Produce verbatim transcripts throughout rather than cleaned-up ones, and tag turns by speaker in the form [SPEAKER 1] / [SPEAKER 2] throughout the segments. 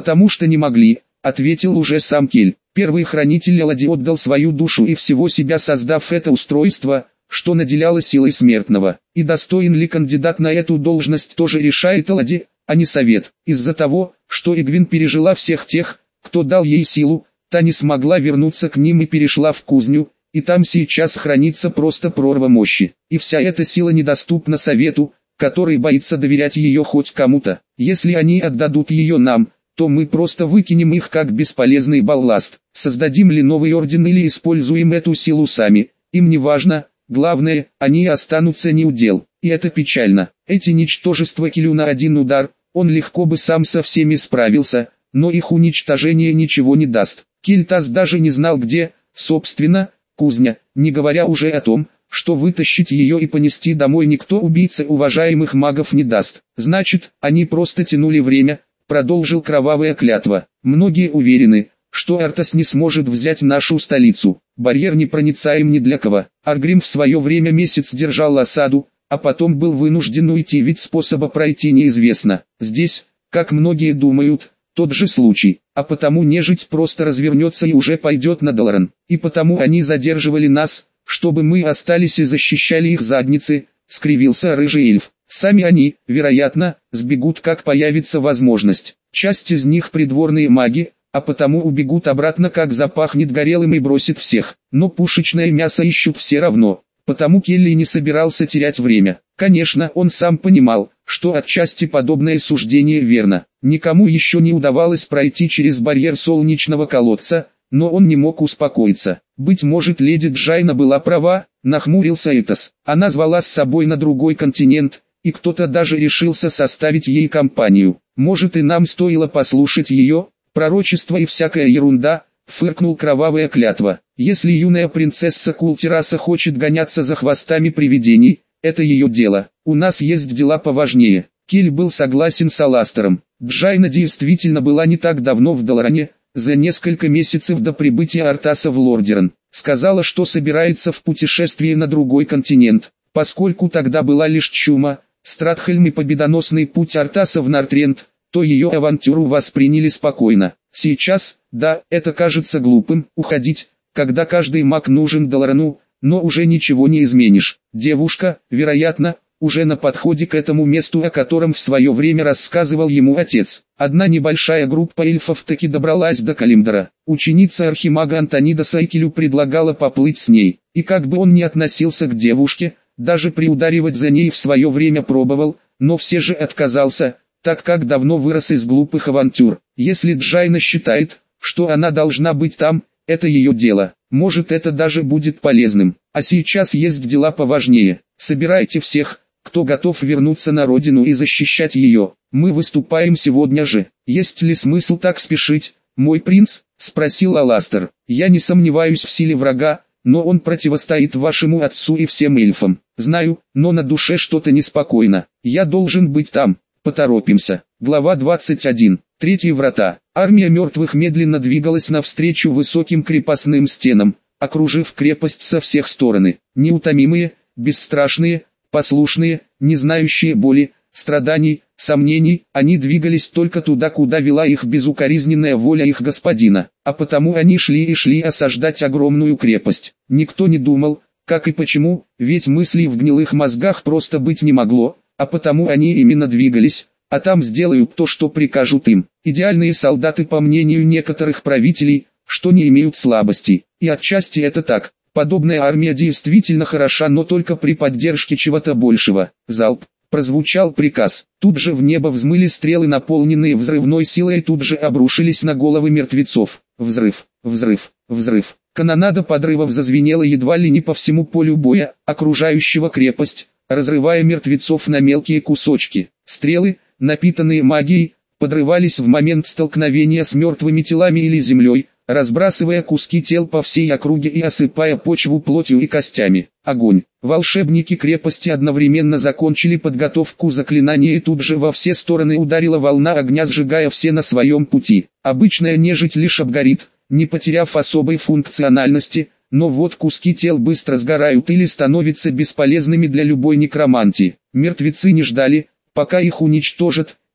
[SPEAKER 1] «Потому что не могли», — ответил уже сам Кель. Первый хранитель Элоди отдал свою душу и всего себя, создав это устройство, что наделяло силой смертного. И достоин ли кандидат на эту должность, тоже решает Элоди, а не совет. Из-за того, что Эгвин пережила всех тех, кто дал ей силу, та не смогла вернуться к ним и перешла в кузню, и там сейчас хранится просто прорва мощи. И вся эта сила недоступна совету, который боится доверять ее хоть кому-то. Если они отдадут ее нам, то мы просто выкинем их как бесполезный балласт. Создадим ли новый орден или используем эту силу сами, им не важно, главное, они останутся неудел. И это печально. Эти ничтожества Келю на один удар, он легко бы сам со всеми справился, но их уничтожение ничего не даст. Кельтас даже не знал где, собственно, кузня, не говоря уже о том, что вытащить ее и понести домой никто убийце уважаемых магов не даст. Значит, они просто тянули время, продолжил Кровавая Клятва. Многие уверены, что Артас не сможет взять нашу столицу. Барьер непроницаем ни для кого. Аргрим в свое время месяц держал осаду, а потом был вынужден уйти, ведь способа пройти неизвестно. Здесь, как многие думают, тот же случай, а потому нежить просто развернется и уже пойдет на Долоран. И потому они задерживали нас, чтобы мы остались и защищали их задницы, скривился рыжий эльф. Сами они, вероятно, сбегут, как появится возможность. Часть из них придворные маги, а потому убегут обратно, как запахнет горелым, и бросит всех. Но пушечное мясо ищут все равно, потому Келли не собирался терять время. Конечно, он сам понимал, что отчасти подобное суждение верно. Никому еще не удавалось пройти через барьер солнечного колодца, но он не мог успокоиться. Быть может, леди Джайна была права, нахмурился Этос. Она звала с собой на другой континент, и кто-то даже решился составить ей компанию. Может, и нам стоило послушать ее? Пророчество и всякая ерунда, фыркнул Кровавая Клятва. Если юная принцесса Култераса хочет гоняться за хвостами привидений, это ее дело. У нас есть дела поважнее. Кель был согласен с Аластером. Джайна действительно была не так давно в Долоране, за несколько месяцев до прибытия Артаса в Лордеран. Сказала, что собирается в путешествие на другой континент, поскольку тогда была лишь чума, Стратхельм и победоносный путь Артаса в Нортренд, то ее авантюру восприняли спокойно. Сейчас, да, это кажется глупым, уходить, когда каждый маг нужен Долорану, но уже ничего не изменишь. Девушка, вероятно, уже на подходе к этому месту, о котором в свое время рассказывал ему отец. Одна небольшая группа эльфов таки добралась до Калимдора. Ученица архимага Антонида Сайкелю предлагала поплыть с ней, и как бы он ни относился к девушке, даже приударивать за ней в свое время пробовал, но все же отказался, так как давно вырос из глупых авантюр. Если Джайна считает, что она должна быть там, это ее дело, может, это даже будет полезным. А сейчас есть дела поважнее. Собирайте всех, кто готов вернуться на родину и защищать ее. Мы выступаем сегодня же. Есть ли смысл так спешить, мой принц? Спросил Аластер. Я не сомневаюсь в силе врага, но он противостоит вашему отцу и всем эльфам. Знаю, но на душе что-то неспокойно. Я должен быть там. Поторопимся. Глава двадцать один. Третьи врата. Армия мертвых медленно двигалась навстречу высоким крепостным стенам, окружив крепость со всех сторон. Неутомимые, бесстрашные, послушные, не знающие боли, страданий, сомнений, они двигались только туда, куда вела их безукоризненная воля их господина, а потому они шли и шли осаждать огромную крепость. Никто не думал, как и почему, ведь мыслей в гнилых мозгах просто быть не могло, а потому они именно двигались, а там сделают то, что прикажут им. Идеальные солдаты, по мнению некоторых правителей, что не имеют слабостей, и отчасти это так. Подобная армия действительно хороша, но только при поддержке чего-то большего. Залп. Прозвучал приказ. Тут же в небо взмыли стрелы, наполненные взрывной силой, и тут же обрушились на головы мертвецов. Взрыв, взрыв, взрыв. Канонада подрывов зазвенела едва ли не по всему полю боя, окружающего крепость, разрывая мертвецов на мелкие кусочки. Стрелы, напитанные магией, подрывались в момент столкновения с мертвыми телами или землей, разбрасывая куски тел по всей округе и осыпая почву плотью и костями. Огонь. Волшебники крепости одновременно закончили подготовку заклинания, и тут же во все стороны ударила волна огня, сжигая все на своем пути. Обычная нежить лишь обгорит, не потеряв особой функциональности, но вот куски тел быстро сгорают или становятся бесполезными для любой некромантии. Мертвецы не ждали, пока их уничтожат,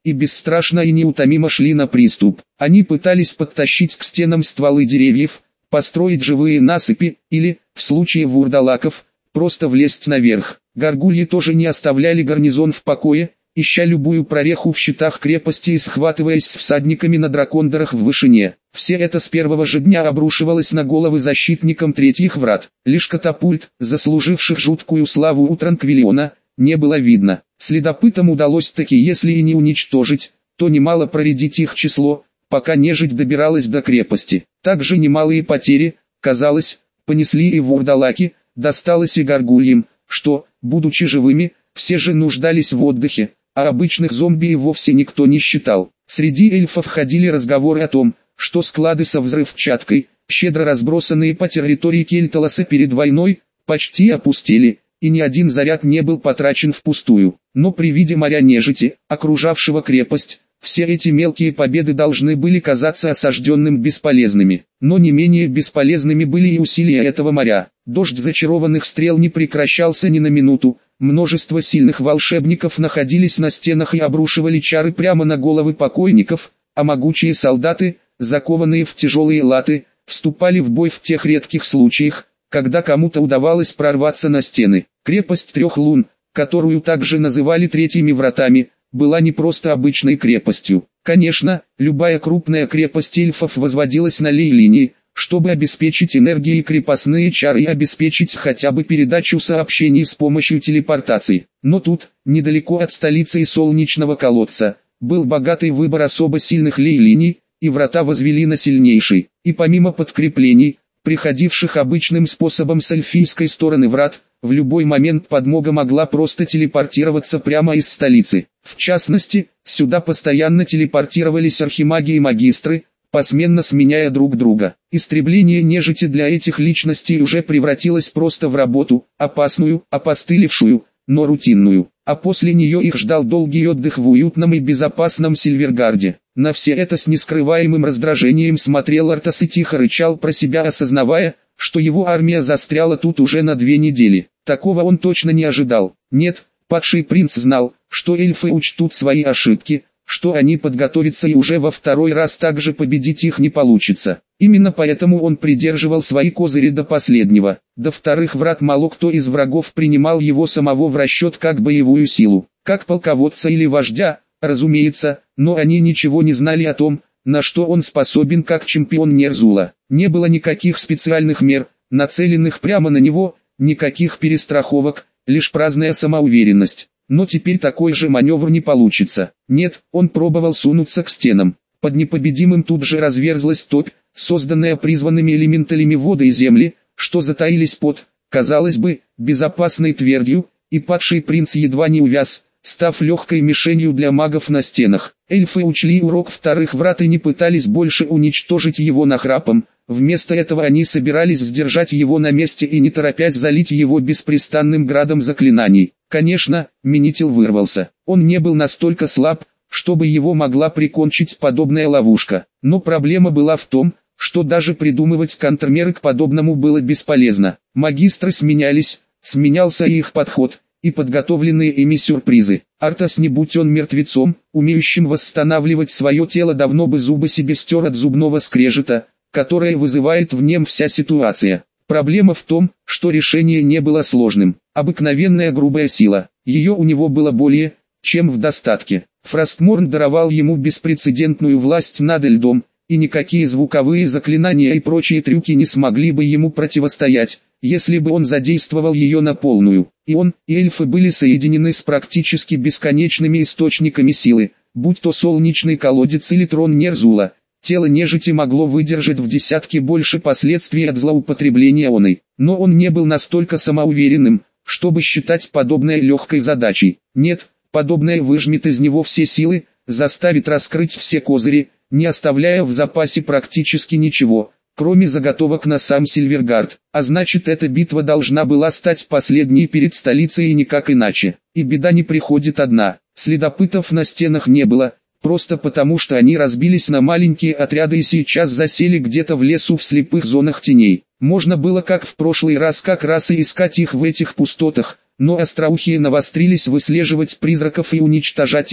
[SPEAKER 1] и бесстрашно и неутомимо шли на приступ. Они пытались подтащить к стенам стволы деревьев, построить живые насыпи, или, в случае вурдалаков, просто влезть наверх. Горгульи тоже не оставляли гарнизон в покое, ища любую прореху в щитах крепости и схватываясь с всадниками на дракондорах в вышине. Все это с первого же дня обрушивалось на головы защитникам третьих врат. Лишь катапульт, заслуживших жуткую славу у Транквилиона, не было видно. Следопытам удалось таки, если и не уничтожить, то немало проредить их число, пока нежить добиралась до крепости. Также немалые потери, казалось, понесли и вурдалаки, досталось и горгульям, что, будучи живыми, все же нуждались в отдыхе, а обычных зомби и вовсе никто не считал. Среди эльфов ходили разговоры о том, что склады со взрывчаткой, щедро разбросанные по территории Кельталоса перед войной, почти опустели, и ни один заряд не был потрачен впустую. Но при виде моря нежити, окружавшего крепость, все эти мелкие победы должны были казаться осажденным бесполезными. Но не менее бесполезными были и усилия этого моря. Дождь зачарованных стрел не прекращался ни на минуту. Множество сильных волшебников находились на стенах и обрушивали чары прямо на головы покойников, а могучие солдаты, закованные в тяжелые латы, вступали в бой в тех редких случаях, когда кому-то удавалось прорваться на стены. Крепость трех лун, которую также называли третьими вратами, была не просто обычной крепостью. Конечно, любая крупная крепость эльфов возводилась на лей-линии, чтобы обеспечить энергией крепостные чары и обеспечить хотя бы передачу сообщений с помощью телепортации. Но тут, недалеко от столицы и солнечного колодца, был богатый выбор особо сильных лей-линий, и врата возвели на сильнейший. И помимо подкреплений, приходивших обычным способом с эльфийской стороны врат, в любой момент подмога могла просто телепортироваться прямо из столицы. В частности, сюда постоянно телепортировались архимаги и магистры, посменно сменяя друг друга. Истребление нежити для этих личностей уже превратилось просто в работу, опасную, опостылевшую, но рутинную. А после нее их ждал долгий отдых в уютном и безопасном Сильвергарде. На все это с нескрываемым раздражением смотрел Артас и тихо рычал про себя, осознавая, что его армия застряла тут уже на две недели. Такого он точно не ожидал. Нет, падший принц знал, что эльфы учтут свои ошибки, что они подготовятся и уже во второй раз также победить их не получится. Именно поэтому он придерживал свои козыри до последнего. До вторых врат мало кто из врагов принимал его самого в расчет как боевую силу, как полководца или вождя, разумеется, но они ничего не знали о том, на что он способен как чемпион Нерзула. Не было никаких специальных мер, нацеленных прямо на него, никаких перестраховок, лишь праздная самоуверенность. Но теперь такой же маневр не получится. Нет, он пробовал сунуться к стенам. Под непобедимым тут же разверзлась топь, созданная призванными элементалями воды и земли, что затаились под, казалось бы, безопасной твердью, и падший принц едва не увяз, став легкой мишенью для магов на стенах. Эльфы учли урок вторых врат и не пытались больше уничтожить его нахрапом. Вместо этого они собирались сдержать его на месте и не торопясь залить его беспрестанным градом заклинаний. Конечно, Менитил вырвался. Он не был настолько слаб, чтобы его могла прикончить подобная ловушка. Но проблема была в том, что даже придумывать контрмеры к подобному было бесполезно. Магистры сменялись, сменялся и их подход, и подготовленные ими сюрпризы. Артас, не будь он мертвецом, умеющим восстанавливать свое тело, давно бы зубы себе стер от зубного скрежета, которое вызывает в нем вся ситуация. Проблема в том, что решение не было сложным. Обыкновенная грубая сила. Ее у него было более, чем в достатке. Фростморн даровал ему беспрецедентную власть над льдом, и никакие звуковые заклинания и прочие трюки не смогли бы ему противостоять, если бы он задействовал ее на полную. И он, и эльфы были соединены с практически бесконечными источниками силы, будь то солнечный колодец или трон Нерзула. Тело нежити могло выдержать в десятки больше последствий от злоупотребления оной. Но он не был настолько самоуверенным, чтобы считать подобное легкой задачей. Нет, подобное выжмет из него все силы, заставит раскрыть все козыри, не оставляя в запасе практически ничего, кроме заготовок на сам Сильвергард. А значит, эта битва должна была стать последней перед столицей и никак иначе. И беда не приходит одна. Следопытов на стенах не было, просто потому что они разбились на маленькие отряды и сейчас засели где-то в лесу в слепых зонах теней. Можно было как в прошлый раз как раз и искать их в этих пустотах, но остроухие навострились выслеживать призраков и уничтожать их,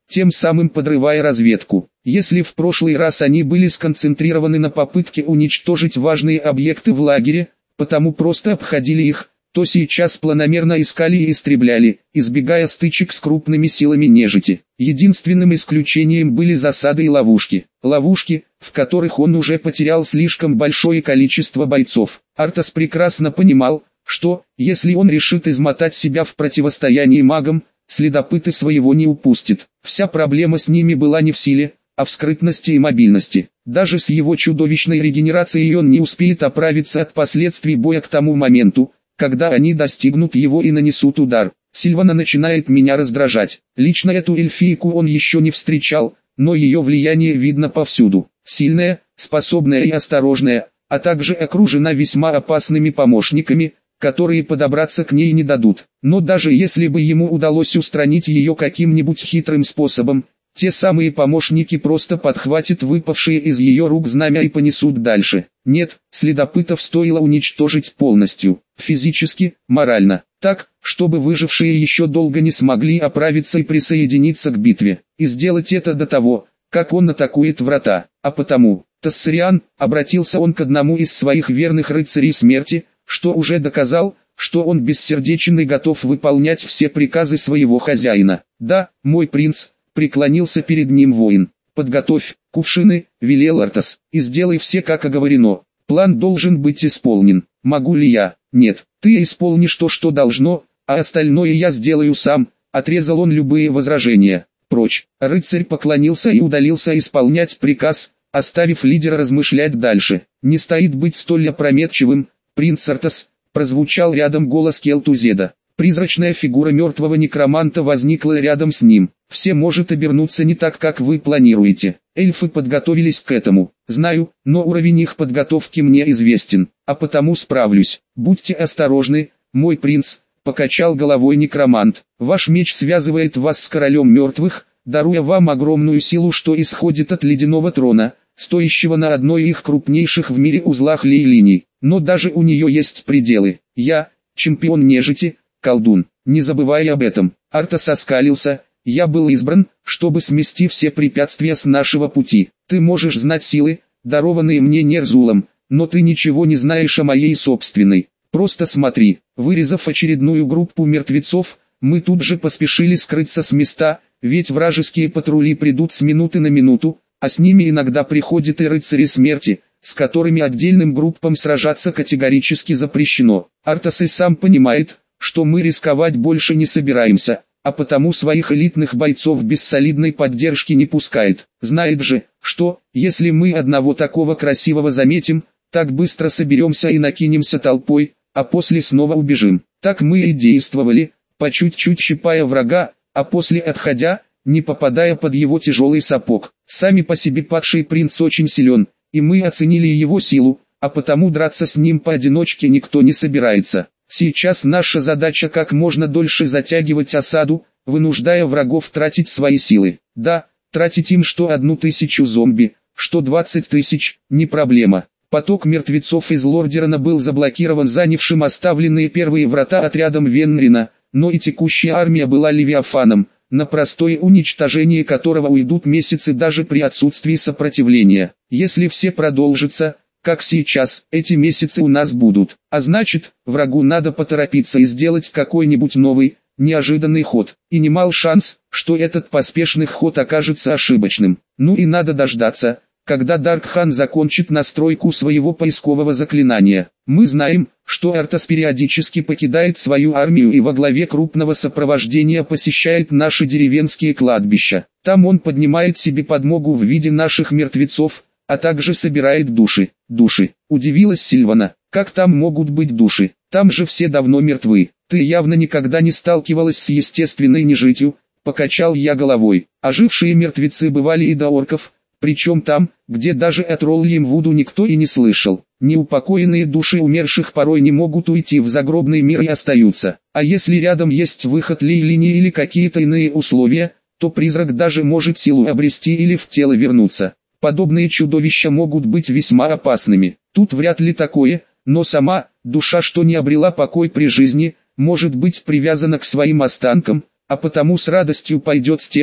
[SPEAKER 1] тем самым подрывая разведку. Если в прошлый раз они были сконцентрированы на попытке уничтожить важные объекты в лагере, потому просто обходили их, то сейчас планомерно искали и истребляли, избегая стычек с крупными силами нежити. Единственным исключением были засады и ловушки. Ловушки, в которых он уже потерял слишком большое количество бойцов. Артас прекрасно понимал, что, если он решит измотать себя в противостоянии магам, следопыты своего не упустит. Вся проблема с ними была не в силе, а в скрытности и мобильности. Даже с его чудовищной регенерацией он не успеет оправиться от последствий боя к тому моменту, когда они достигнут его и нанесут удар. Сильвана начинает меня раздражать. Лично эту эльфийку он еще не встречал, но ее влияние видно повсюду. Сильная, способная и осторожная, а также окружена весьма опасными помощниками, которые подобраться к ней не дадут. Но даже если бы ему удалось устранить ее каким-нибудь хитрым способом, те самые помощники просто подхватят выпавшие из ее рук знамя и понесут дальше. Нет, следопытов стоило уничтожить полностью, физически, морально, так, чтобы выжившие еще долго не смогли оправиться и присоединиться к битве, и сделать это до того, как он атакует врата. А потому, Тассариан, обратился он к одному из своих верных рыцарей смерти, что уже доказал, что он бессердечен и готов выполнять все приказы своего хозяина. «Да, мой принц», — преклонился перед ним воин. «Подготовь кувшины», — велел Артас, — «и сделай все как оговорено. План должен быть исполнен. Могу ли я?» «Нет, ты исполнишь то, что должно, а остальное я сделаю сам», — отрезал он любые возражения. «Прочь». Рыцарь поклонился и удалился исполнять приказ, оставив лидера размышлять дальше. «Не стоит быть столь опрометчивым, принц Артас», — прозвучал рядом голос Келтузеда. Призрачная фигура мертвого некроманта возникла рядом с ним. «Все может обернуться не так, как вы планируете. Эльфы подготовились к этому. Знаю, но уровень их подготовки мне известен, а потому справлюсь. Будьте осторожны, мой принц», — покачал головой некромант. «Ваш меч связывает вас с королем мертвых, даруя вам огромную силу, что исходит от ледяного трона, стоящего на одной из крупнейших в мире узлах лей-линий. Но даже у нее есть пределы. Я, чемпион нежити, колдун, не забывай об этом». Артас оскалился. «Я был избран, чтобы смести все препятствия с нашего пути. Ты можешь знать силы, дарованные мне Нерзулом, но ты ничего не знаешь о моей собственной. Просто смотри». Вырезав очередную группу мертвецов, мы тут же поспешили скрыться с места, ведь вражеские патрули придут с минуты на минуту, а с ними иногда приходят и рыцари смерти, с которыми отдельным группам сражаться категорически запрещено. Артас и сам понимает, что мы рисковать больше не собираемся, а потому своих элитных бойцов без солидной поддержки не пускает. Знает же, что, если мы одного такого красивого заметим, так быстро соберемся и накинемся толпой, а после снова убежим. Так мы и действовали, по чуть-чуть щипая врага, а после отходя, не попадая под его тяжелый сапог. Сами по себе падший принц очень силен, и мы оценили его силу, а потому драться с ним поодиночке никто не собирается. Сейчас наша задача как можно дольше затягивать осаду, вынуждая врагов тратить свои силы. Да, тратить им что одну тысячу зомби, что двадцать тысяч, не проблема. Поток мертвецов из Лордерона был заблокирован занявшим оставленные первые врата отрядом Венрина, но и текущая армия была Левиафаном, на простое уничтожение которого уйдут месяцы даже при отсутствии сопротивления. Если все продолжится, как сейчас, эти месяцы у нас будут. А значит, врагу надо поторопиться и сделать какой-нибудь новый, неожиданный ход. И немал шанс, что этот поспешный ход окажется ошибочным. Ну и надо дождаться, когда Даркхан закончит настройку своего поискового заклинания. Мы знаем, что Артас периодически покидает свою армию и во главе крупного сопровождения посещает наши деревенские кладбища. Там он поднимает себе подмогу в виде наших мертвецов, а также собирает души. Души. Удивилась Сильвана. Как там могут быть души? Там же все давно мертвы. Ты явно никогда не сталкивалась с естественной нежитью, покачал я головой. Ожившие мертвецы бывали и до орков, причем там, где даже о тролльем вуду никто и не слышал. Неупокоенные души умерших порой не могут уйти в загробный мир и остаются. А если рядом есть выход лей-линии или какие-то иные условия, то призрак даже может силу обрести или в тело вернуться. Подобные чудовища могут быть весьма опасными. Тут вряд ли такое, но сама душа, что не обрела покой при жизни, может быть привязана к своим останкам, а потому с радостью пойдет с тем,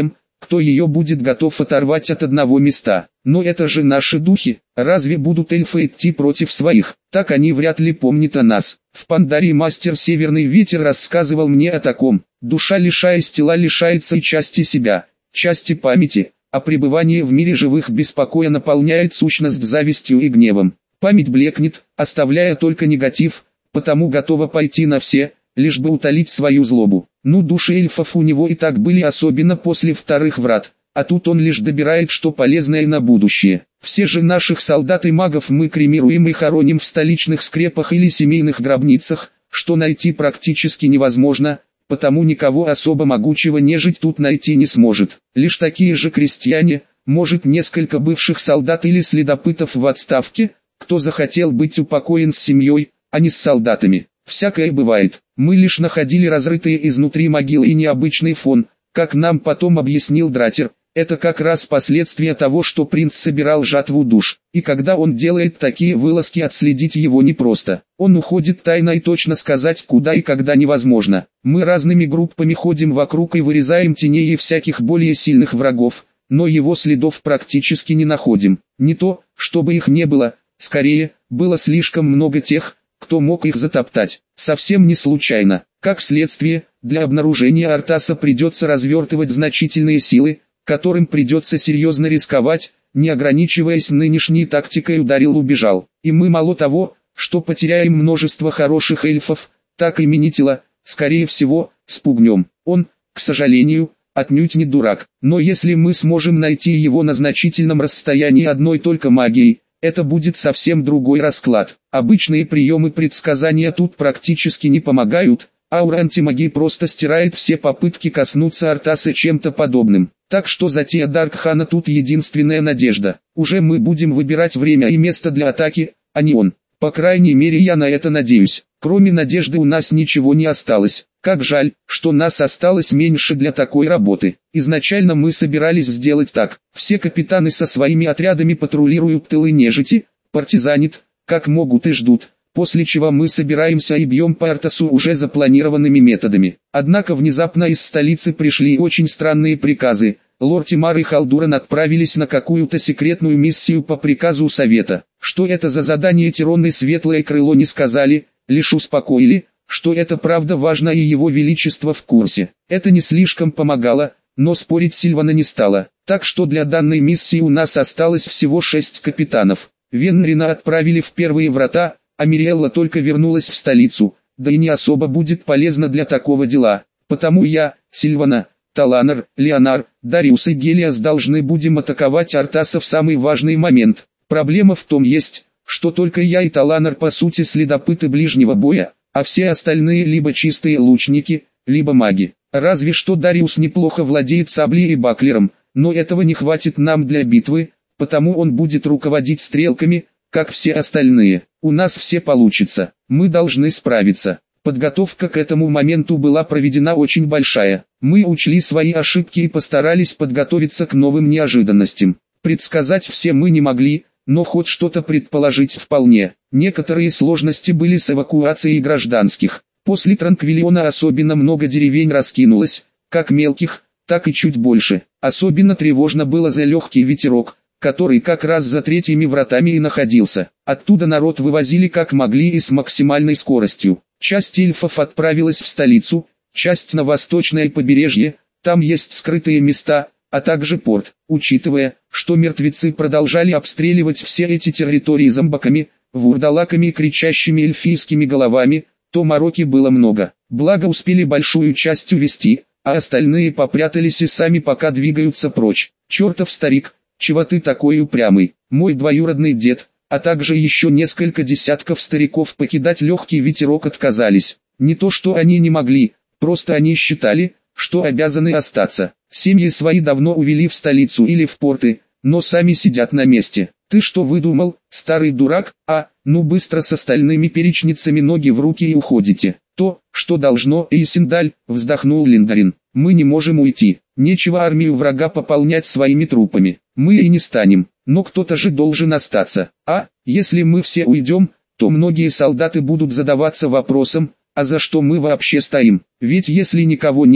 [SPEAKER 1] кто ее будет готов оторвать от одного места. Но это же наши духи, разве будут эльфы идти против своих? Так они вряд ли помнят о нас. В Пандарии мастер Северный Ветер рассказывал мне о таком. Душа, лишаясь тела, лишается и части себя, части памяти, а пребывание в мире живых беспокоя наполняет сущность завистью и гневом. Память блекнет, оставляя только негатив, потому готова пойти на все, лишь бы утолить свою злобу. Ну, души эльфов у него и так были, особенно после вторых врат, а тут он лишь добирает что полезное на будущее. Все же наших солдат и магов мы кремируем и хороним в столичных скрепах или семейных гробницах, что найти практически невозможно, потому никого особо могучего нежить тут найти не сможет. Лишь такие же крестьяне, может несколько бывших солдат или следопытов в отставке, кто захотел быть упокоен с семьей, а не с солдатами. Всякое бывает. Мы лишь находили разрытые изнутри могилы и необычный фон, как нам потом объяснил Дратер. Это как раз последствия того, что принц собирал жатву душ. И когда он делает такие вылазки, отследить его непросто. Он уходит тайно, и точно сказать куда и когда невозможно. Мы разными группами ходим вокруг и вырезаем теней и всяких более сильных врагов, но его следов практически не находим. Не то, чтобы их не было, скорее, было слишком много тех, кто мог их затоптать. Совсем не случайно. Как следствие, для обнаружения Артаса придется развертывать значительные силы, которым придется серьезно рисковать, не ограничиваясь нынешней тактикой ударил-убежал. И мы мало того, что потеряем множество хороших эльфов, так и Минитила, скорее всего, спугнем. Он, к сожалению, отнюдь не дурак. Но если мы сможем найти его на значительном расстоянии одной только магией, это будет совсем другой расклад. Обычные приемы предсказания тут практически не помогают, аура антимагии просто стирает все попытки коснуться Артаса чем-то подобным. Так что затея Даркхана тут единственная надежда. Уже мы будем выбирать время и место для атаки, а не он. По крайней мере, я на это надеюсь. Кроме надежды у нас ничего не осталось. Как жаль, что нас осталось меньше для такой работы. Изначально мы собирались сделать так. Все капитаны со своими отрядами патрулируют тылы нежити, партизанит, как могут и ждут. После чего мы собираемся и бьем по Артасу уже запланированными методами. Однако внезапно из столицы пришли очень странные приказы. Лорд Тимар и Халдуран отправились на какую-то секретную миссию по приказу Совета. Что это за задание, Тирон и Светлое Крыло не сказали, лишь успокоили, что это правда важно и его величество в курсе. Это не слишком помогало, но спорить Сильвана не стало. Так что для данной миссии у нас осталось всего шесть капитанов. Венрина отправили в первые врата, а Мириэлла только вернулась в столицу, да и не особо будет полезна для такого дела. Потому я, Сильвана, Таланар, Леонар, Дариус и Гелиас должны будем атаковать Артаса в самый важный момент. Проблема в том есть, что только я и Таланар по сути следопыты ближнего боя, а все остальные либо чистые лучники, либо маги. Разве что Дариус неплохо владеет саблей и баклером, но этого не хватит нам для битвы, потому он будет руководить стрелками, как все остальные. У нас все получится, мы должны справиться. Подготовка к этому моменту была проведена очень большая. Мы учли свои ошибки и постарались подготовиться к новым неожиданностям. Предсказать все мы не могли, но хоть что-то предположить вполне. Некоторые сложности были с эвакуацией гражданских. После Транквилиона особенно много деревень раскинулось, как мелких, так и чуть больше. Особенно тревожно было за легкий ветерок, который как раз за третьими вратами и находился. Оттуда народ вывозили как могли и с максимальной скоростью. Часть эльфов отправилась в столицу, часть на восточное побережье, там есть скрытые места, а также порт. Учитывая, что мертвецы продолжали обстреливать все эти территории зомбаками, вурдалаками и кричащими эльфийскими головами, то мороки было много. Благо успели большую часть увести, а остальные попрятались и сами пока двигаются прочь. Чертов старик, чего ты такой упрямый? Мой двоюродный дед, а также еще несколько десятков стариков покидать легкий ветерок отказались. Не то что они не могли, просто они считали, что обязаны остаться. Семьи свои давно увели в столицу или в порты, но сами сидят на месте. Ты что выдумал, старый дурак? А, ну быстро с остальными перечницами ноги в руки и уходите. То, что должно, Эйсендаль, вздохнул Линдарин. Мы не можем уйти. Нечего армию врага пополнять своими трупами. Мы и не станем, но кто-то же должен остаться. А, если мы все уйдем, то многие солдаты будут задаваться вопросом, а за что мы вообще стоим? Ведь если никого нет,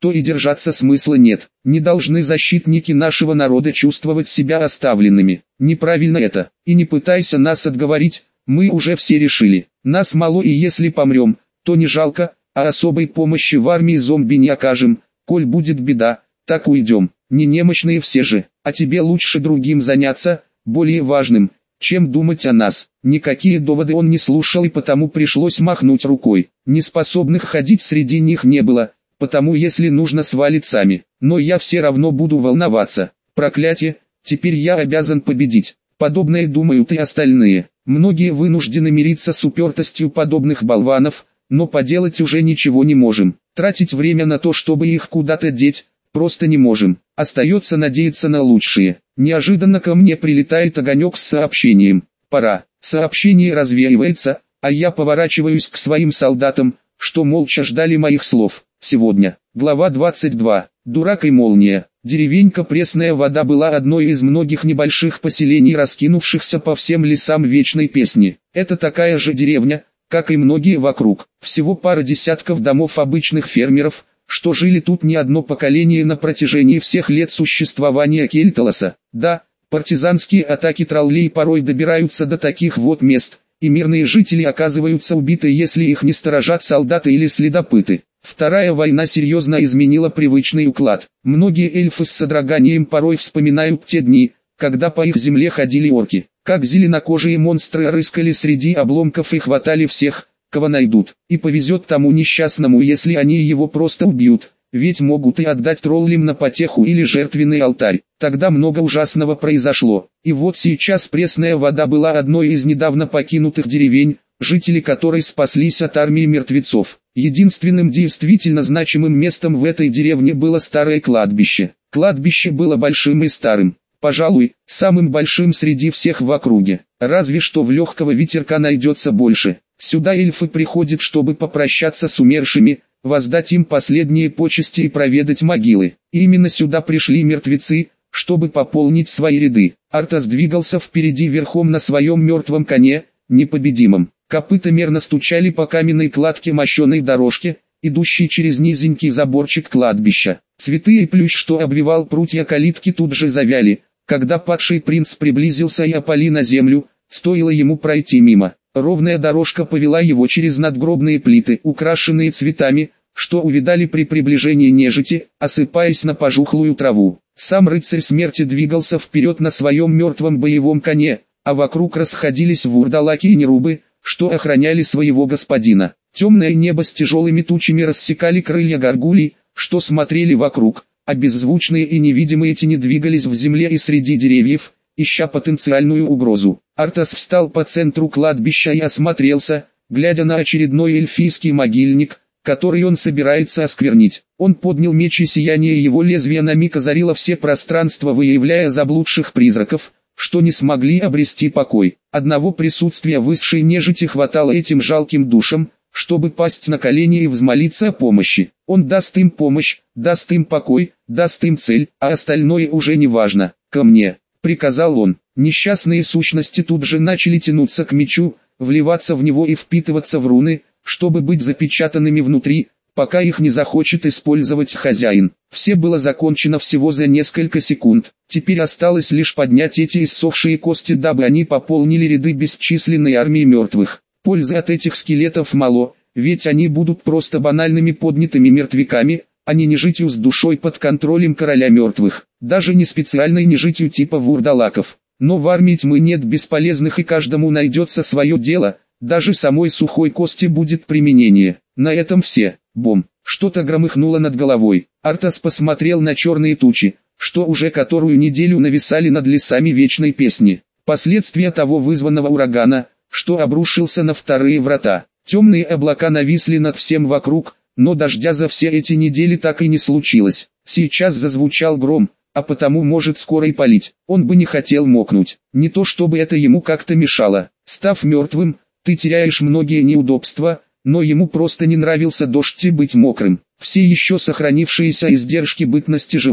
[SPEAKER 1] то и держаться смысла нет. Не должны защитники нашего народа чувствовать себя оставленными. Неправильно это. И не пытайся нас отговорить, мы уже все решили. Нас мало, и если помрем, то не жалко, а особой помощи в армии зомби не окажем. Коль будет беда, так уйдем. Не немощные все же, а тебе лучше другим заняться, более важным, чем думать о нас. Никакие доводы он не слушал, и потому пришлось махнуть рукой. Неспособных ходить среди них не было, потому если нужно свалить сами. Но я все равно буду волноваться. Проклятие, теперь я обязан победить. Подобное думают и остальные. Многие вынуждены мириться с упертостью подобных болванов, но поделать уже ничего не можем. Тратить время на то, чтобы их куда-то деть, просто не можем. Остается надеяться на лучшее. Неожиданно ко мне прилетает огонек с сообщением. Пора. Сообщение развеивается, а я поворачиваюсь к своим солдатам, что молча ждали моих слов. Сегодня. Глава двадцать два. Дурак и молния. Деревенька Пресная Вода была одной из многих небольших поселений, раскинувшихся по всем лесам Вечной Песни. Это такая же деревня, как и многие вокруг. Всего пара десятков домов обычных фермеров, что жили тут не одно поколение на протяжении всех лет существования Кельталоса. Да, партизанские атаки троллей порой добираются до таких вот мест, и мирные жители оказываются убиты, если их не сторожат солдаты или следопыты. Вторая война серьезно изменила привычный уклад. Многие эльфы с содроганием порой вспоминают те дни, когда по их земле ходили орки, как зеленокожие монстры рыскали среди обломков и хватали всех, кого найдут. И повезет тому несчастному, если они его просто убьют, ведь могут и отдать троллям на потеху или жертвенный алтарь. Тогда много ужасного произошло. И вот сейчас Пресная Вода была одной из недавно покинутых деревень, жители которой спаслись от армии мертвецов. Единственным действительно значимым местом в этой деревне было старое кладбище. Кладбище было большим и старым, пожалуй, самым большим среди всех в округе. Разве что в легкого ветерка найдется больше. Сюда эльфы приходят, чтобы попрощаться с умершими, воздать им последние почести и проведать могилы. И именно сюда пришли мертвецы, чтобы пополнить свои ряды. Артас двигался впереди верхом на своем мертвом коне, непобедимом. Копыта мерно стучали по каменной кладке мощеной дорожки, идущей через низенький заборчик кладбища. Цветы и плющ, что обвивал прутья калитки, тут же завяли, когда падший принц приблизился и опали на землю, стоило ему пройти мимо. Ровная дорожка повела его через надгробные плиты, украшенные цветами, что увидали при приближении нежити, осыпаясь на пожухлую траву. Сам рыцарь смерти двигался вперед на своем мертвом боевом коне, а вокруг расходились вурдалаки и нерубы, что охраняли своего господина. Темное небо с тяжелыми тучами рассекали крылья горгулей, что смотрели вокруг, а беззвучные и невидимые тени двигались в земле и среди деревьев, ища потенциальную угрозу. Артас встал по центру кладбища и осмотрелся, глядя на очередной эльфийский могильник, который он собирается осквернить. Он поднял меч, и сияние его лезвия на миг озарило все пространство, выявляя заблудших призраков, что не смогли обрести покой. Одного присутствия высшей нежити хватало этим жалким душам, чтобы пасть на колени и взмолиться о помощи. Он даст им помощь, даст им покой, даст им цель, а остальное уже не важно. «Ко мне», — приказал он. Несчастные сущности тут же начали тянуться к мечу, вливаться в него и впитываться в руны, чтобы быть запечатанными внутри, пока их не захочет использовать хозяин. Все было закончено всего за несколько секунд. Теперь осталось лишь поднять эти иссохшие кости, дабы они пополнили ряды бесчисленной армии мертвых. Пользы от этих скелетов мало, ведь они будут просто банальными поднятыми мертвяками, а не нежитью с душой под контролем короля мертвых. Даже не специальной нежитью типа вурдалаков. Но в армии тьмы нет бесполезных, и каждому найдется свое дело, даже самой сухой кости будет применение. На этом все. Бом. Что-то громыхнуло над головой. Артас посмотрел на черные тучи, что уже которую неделю нависали над лесами Вечной Песни. Последствия того вызванного урагана, что обрушился на вторые врата. Темные облака нависли над всем вокруг, но дождя за все эти недели так и не случилось. Сейчас зазвучал гром, а потому может скоро и палить. Он бы не хотел мокнуть. Не то чтобы это ему как-то мешало. Став мертвым, ты теряешь многие неудобства, но ему просто не нравился дождь и быть мокрым. Все еще сохранившиеся издержки бытности живым.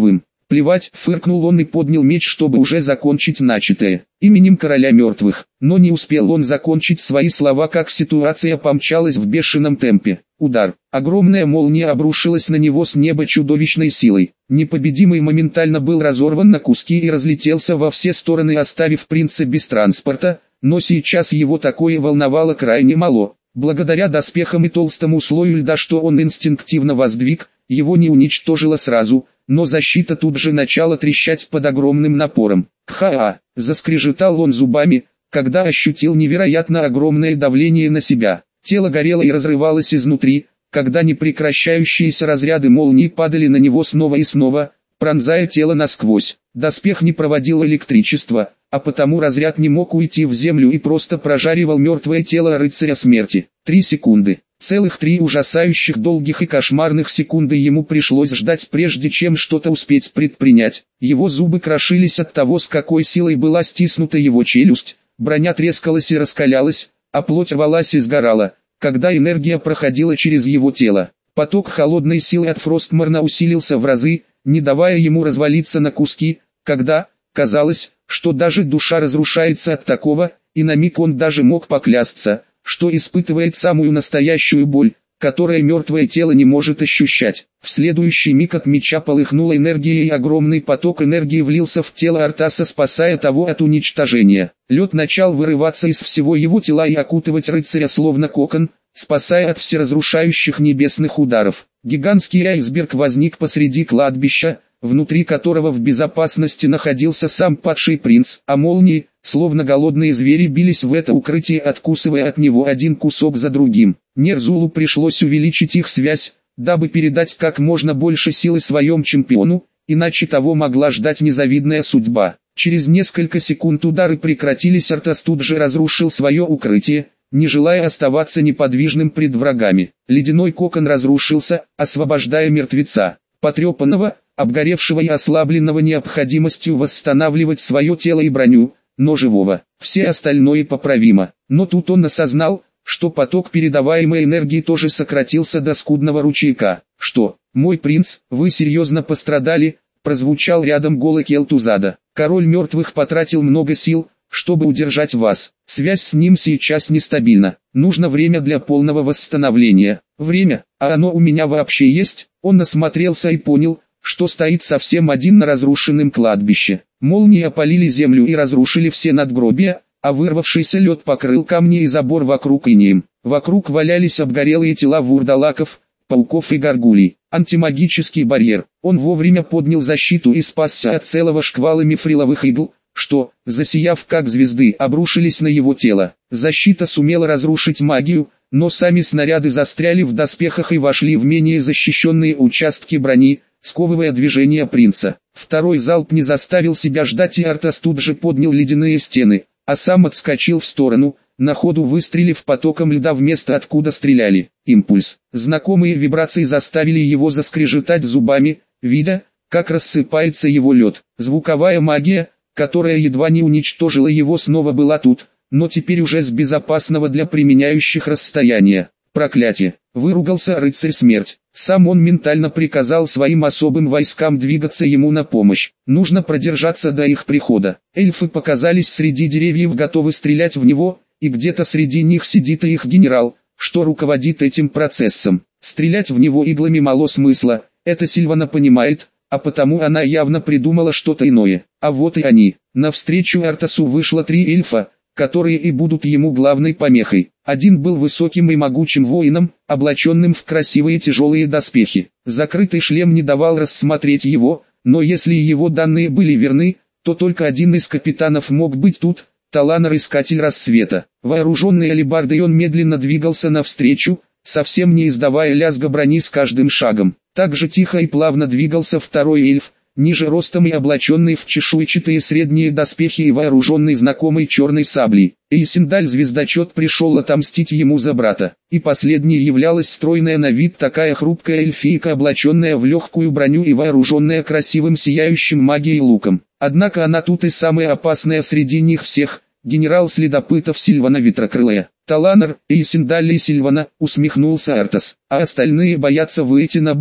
[SPEAKER 1] Плевать, фыркнул он и поднял меч, чтобы уже закончить начатое. Именем короля мертвых. Но не успел он закончить свои слова, как ситуация помчалась в бешеном темпе. Удар. Огромная молния обрушилась на него с неба чудовищной силой. Непобедимый моментально был разорван на куски и разлетелся во все стороны, оставив принца без транспорта, но сейчас его такое волновало крайне мало. Благодаря доспехам и толстому слою льда, что он инстинктивно воздвиг, его не уничтожило сразу, но защита тут же начала трещать под огромным напором. «Ха-а!» – заскрежетал он зубами, когда ощутил невероятно огромное давление на себя. Тело горело и разрывалось изнутри, когда непрекращающиеся разряды молнии падали на него снова и снова, пронзая тело насквозь. Доспех не проводил электричество, а потому разряд не мог уйти в землю и просто прожаривал мертвое тело рыцаря смерти. Три секунды. Целых три ужасающих долгих и кошмарных секунды ему пришлось ждать, прежде чем что-то успеть предпринять. Его зубы крошились от того, с какой силой была стиснута его челюсть, броня трескалась и раскалялась, а плоть рвалась и сгорала, когда энергия проходила через его тело. Поток холодной силы от Фростморна усилился в разы, не давая ему развалиться на куски, когда, казалось, что даже душа разрушается от такого, и на миг он даже мог поклясться, что испытывает самую настоящую боль, которая мертвое тело не может ощущать. В следующий миг от меча полыхнула энергия, и огромный поток энергии влился в тело Артаса, спасая того от уничтожения. Лед начал вырываться из всего его тела и окутывать рыцаря словно кокон, спасая от всеразрушающих небесных ударов. Гигантский айсберг возник посреди кладбища, внутри которого в безопасности находился сам падший принц, а молнии, словно голодные звери, бились в это укрытие, откусывая от него один кусок за другим. Нерзулу пришлось увеличить их связь, дабы передать как можно больше силы своему чемпиону, иначе того могла ждать незавидная судьба. Через несколько секунд удары прекратились, Артас тут же разрушил свое укрытие, не желая оставаться неподвижным пред врагами. Ледяной кокон разрушился, освобождая мертвеца, потрепанного, обгоревшего и ослабленного необходимостью восстанавливать свое тело и броню, но живого. Все остальное поправимо. Но тут он осознал, что поток передаваемой энергии тоже сократился до скудного ручейка. «Что, мой принц, вы серьезно пострадали?» – прозвучал рядом голос Келтузада. «Король мертвых потратил много сил, чтобы удержать вас. Связь с ним сейчас нестабильна. Нужно время для полного восстановления». «Время? А оно у меня вообще есть?» Он осмотрелся и понял, что стоит совсем один на разрушенном кладбище. Молнии опалили землю и разрушили все надгробия, а вырвавшийся лед покрыл камни и забор вокруг инеем. Вокруг валялись обгорелые тела вурдалаков, пауков и горгулей. Антимагический барьер. Он вовремя поднял защиту и спасся от целого шквала мифриловых игл, что, засияв как звезды, обрушились на его тело. Защита сумела разрушить магию, но сами снаряды застряли в доспехах и вошли в менее защищенные участки брони, сковывая движение принца. Второй залп не заставил себя ждать, и Артас тут же поднял ледяные стены, а сам отскочил в сторону, на ходу выстрелив потоком льда в место, откуда стреляли. Импульс. Знакомые вибрации заставили его заскрежетать зубами, видя, как рассыпается его лед. Звуковая магия, которая едва не уничтожила его, снова была тут, но теперь уже с безопасного для применяющих расстояния. Проклятие! Выругался рыцарь смерть. Сам он ментально приказал своим особым войскам двигаться ему на помощь. Нужно продержаться до их прихода. Эльфы показались среди деревьев, готовы стрелять в него, и где-то среди них сидит и их генерал, что руководит этим процессом. Стрелять в него иглами мало смысла, это Сильвана понимает, а потому она явно придумала что-то иное. А вот и они. Навстречу Артасу вышло три эльфа, которые и будут ему главной помехой. Один был высоким и могучим воином, облаченным в красивые тяжелые доспехи. Закрытый шлем не давал рассмотреть его, но если его данные были верны, то только один из капитанов мог быть тут, Таланар, искатель рассвета. Вооруженный алебардой, он медленно двигался навстречу, совсем не издавая лязга брони с каждым шагом. Так же тихо и плавно двигался второй эльф, ниже ростом и облаченный в чешуйчатые средние доспехи и вооруженный знакомой черной саблей. Эйсендаль-звездочет пришел отомстить ему за брата. И последней являлась стройная на вид такая хрупкая эльфийка, облаченная в легкую броню и вооруженная красивым сияющим магией луком. Однако она тут и самая опасная среди них всех, генерал следопытов Сильвана Ветрокрылая. Таланар, Эйсендаль и Сильвана, усмехнулся Артас. А остальные боятся выйти на бой?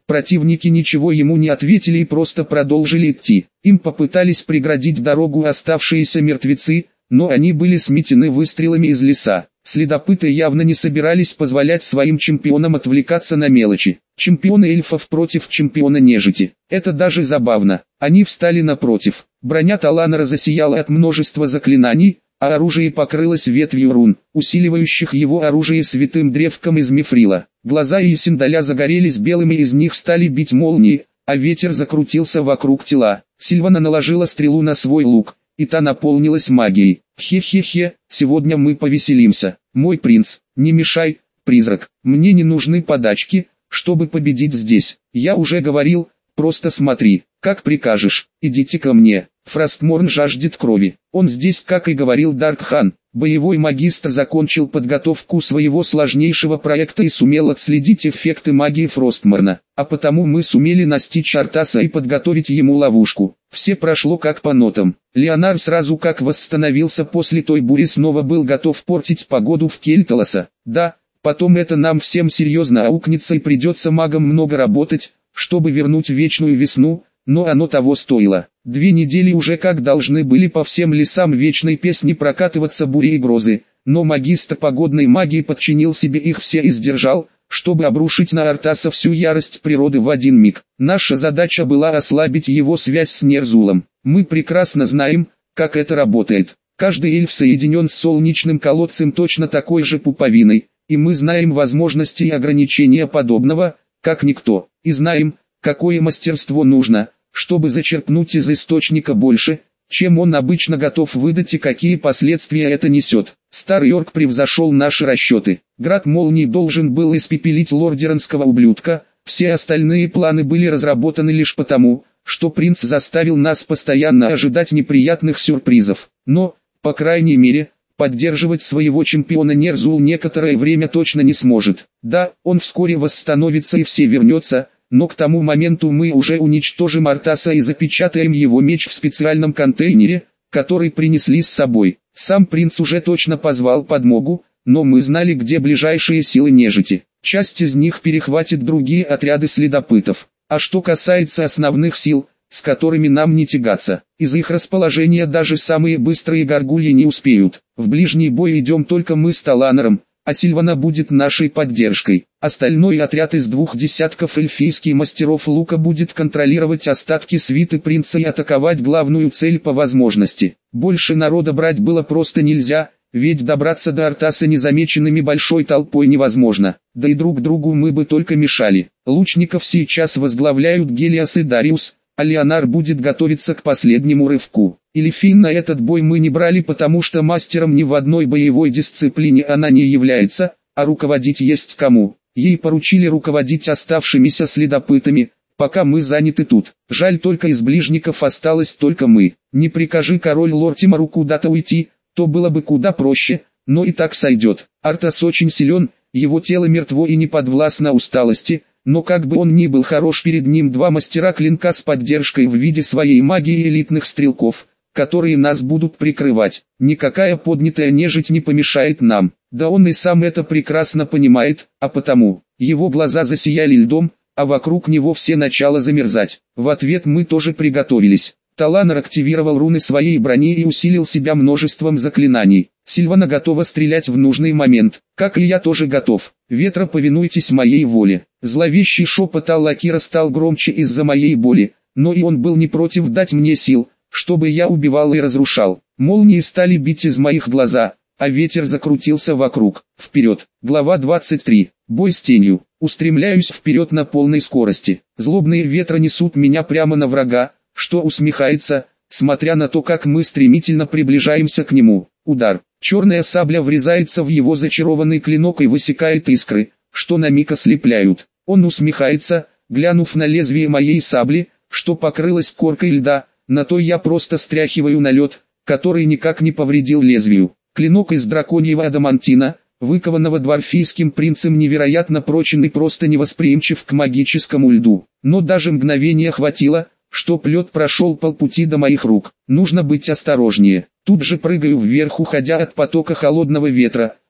[SPEAKER 1] Противники ничего ему не ответили и просто продолжили идти. Им попытались преградить дорогу оставшиеся мертвецы, но они были сметены выстрелами из леса. Следопыты явно не собирались позволять своим чемпионам отвлекаться на мелочи. Чемпионы эльфов против чемпиона нежити. Это даже забавно. Они встали напротив. Броня Таланора засияла от множества заклинаний, а оружие покрылось ветвью рун, усиливающих его оружие святым древком из мифрила. Глаза Исиндаля загорелись белыми, из них стали бить молнии, а ветер закрутился вокруг тела. Сильвана наложила стрелу на свой лук, и та наполнилась магией. Хе-хе-хе, сегодня мы повеселимся. Мой принц, не мешай, призрак, мне не нужны подачки, чтобы победить здесь. Я уже говорил, просто смотри, как прикажешь, идите ко мне. Фростморн жаждет крови. Он здесь, как и говорил Даркхан. Боевой магистр закончил подготовку своего сложнейшего проекта и сумел отследить эффекты магии Фростморна. А потому мы сумели настичь Артаса и подготовить ему ловушку. Все прошло как по нотам. Леонар сразу как восстановился после той бури, снова был готов портить погоду в Кельталоса. Да, потом это нам всем серьезно аукнется и придется магам много работать, чтобы вернуть вечную весну, но оно того стоило. Две недели уже как должны были по всем лесам вечной песни прокатываться бури и грозы, но магистр погодной магии подчинил себе их все и сдержал, чтобы обрушить на Артаса всю ярость природы в один миг. Наша задача была ослабить его связь с Нерзулом. Мы прекрасно знаем, как это работает. Каждый эльф соединен с солнечным колодцем точно такой же пуповиной, и мы знаем возможности и ограничения подобного, как никто, и знаем, какое мастерство нужно, чтобы зачерпнуть из источника больше, чем он обычно готов выдать, и какие последствия это несет. Старый орк превзошел наши расчеты. Град молний должен был испепелить лордеранского ублюдка, все остальные планы были разработаны лишь потому, что принц заставил нас постоянно ожидать неприятных сюрпризов. Но, по крайней мере, поддерживать своего чемпиона Нерзул некоторое время точно не сможет. Да, он вскоре восстановится и все вернется, но к тому моменту мы уже уничтожим Артаса и запечатаем его меч в специальном контейнере, который принесли с собой. Сам принц уже точно позвал подмогу, но мы знали, где ближайшие силы нежити. Часть из них перехватит другие отряды следопытов. А что касается основных сил, с которыми нам не тягаться, из их расположения даже самые быстрые горгульи не успеют. В ближний бой идем только мы с Таланором, а Сильвана будет нашей поддержкой. Остальной отряд из двух десятков эльфийских мастеров лука будет контролировать остатки свиты принца и атаковать главную цель по возможности. Больше народа брать было просто нельзя, ведь добраться до Артаса незамеченными большой толпой невозможно. Да и друг другу мы бы только мешали. Лучников сейчас возглавляют Гелиос и Дариус, а Леонар будет готовиться к последнему рывку. Эльфин на этот бой мы не брали, потому что мастером ни в одной боевой дисциплине она не является, а руководить есть кому. Ей поручили руководить оставшимися следопытами, пока мы заняты тут. Жаль, только из ближников осталось только мы. Не прикажи король Лортимару куда-то уйти, то было бы куда проще, но и так сойдет. Артас очень силен, его тело мертво и не подвластно усталости, но как бы он ни был хорош, перед ним два мастера клинка с поддержкой в виде своей магии элитных стрелков, которые нас будут прикрывать. Никакая поднятая нежить не помешает нам. Да он и сам это прекрасно понимает, а потому, его глаза засияли льдом, а вокруг него все начало замерзать. В ответ мы тоже приготовились. Таланор активировал руны своей брони и усилил себя множеством заклинаний. Сильвана готова стрелять в нужный момент, как и я тоже готов. Ветра, повинуйтесь моей воле. Зловещий шепот Аллакира стал громче из-за моей боли, но и он был не против дать мне сил, чтобы я убивал и разрушал. Молнии стали бить из моих глаза, а ветер закрутился вокруг. Вперед. Глава двадцать три. Бой с тенью. Устремляюсь вперед на полной скорости. Злобные ветры несут меня прямо на врага, что усмехается, смотря на то, как мы стремительно приближаемся к нему. Удар. Черная сабля врезается в его зачарованный клинок и высекает искры, что на миг ослепляют. Он усмехается, глянув на лезвие моей сабли, что покрылось коркой льда, на то я просто стряхиваю налет, который никак не повредил лезвию. Клинок из драконьего адамантина, выкованного дворфийским принцем, невероятно прочен и просто невосприимчив к магическому льду. Но даже мгновения хватило, чтоб лед прошел полпути до моих рук. Нужно быть осторожнее. Тут же прыгаю вверх, уходя от потока холодного ветра,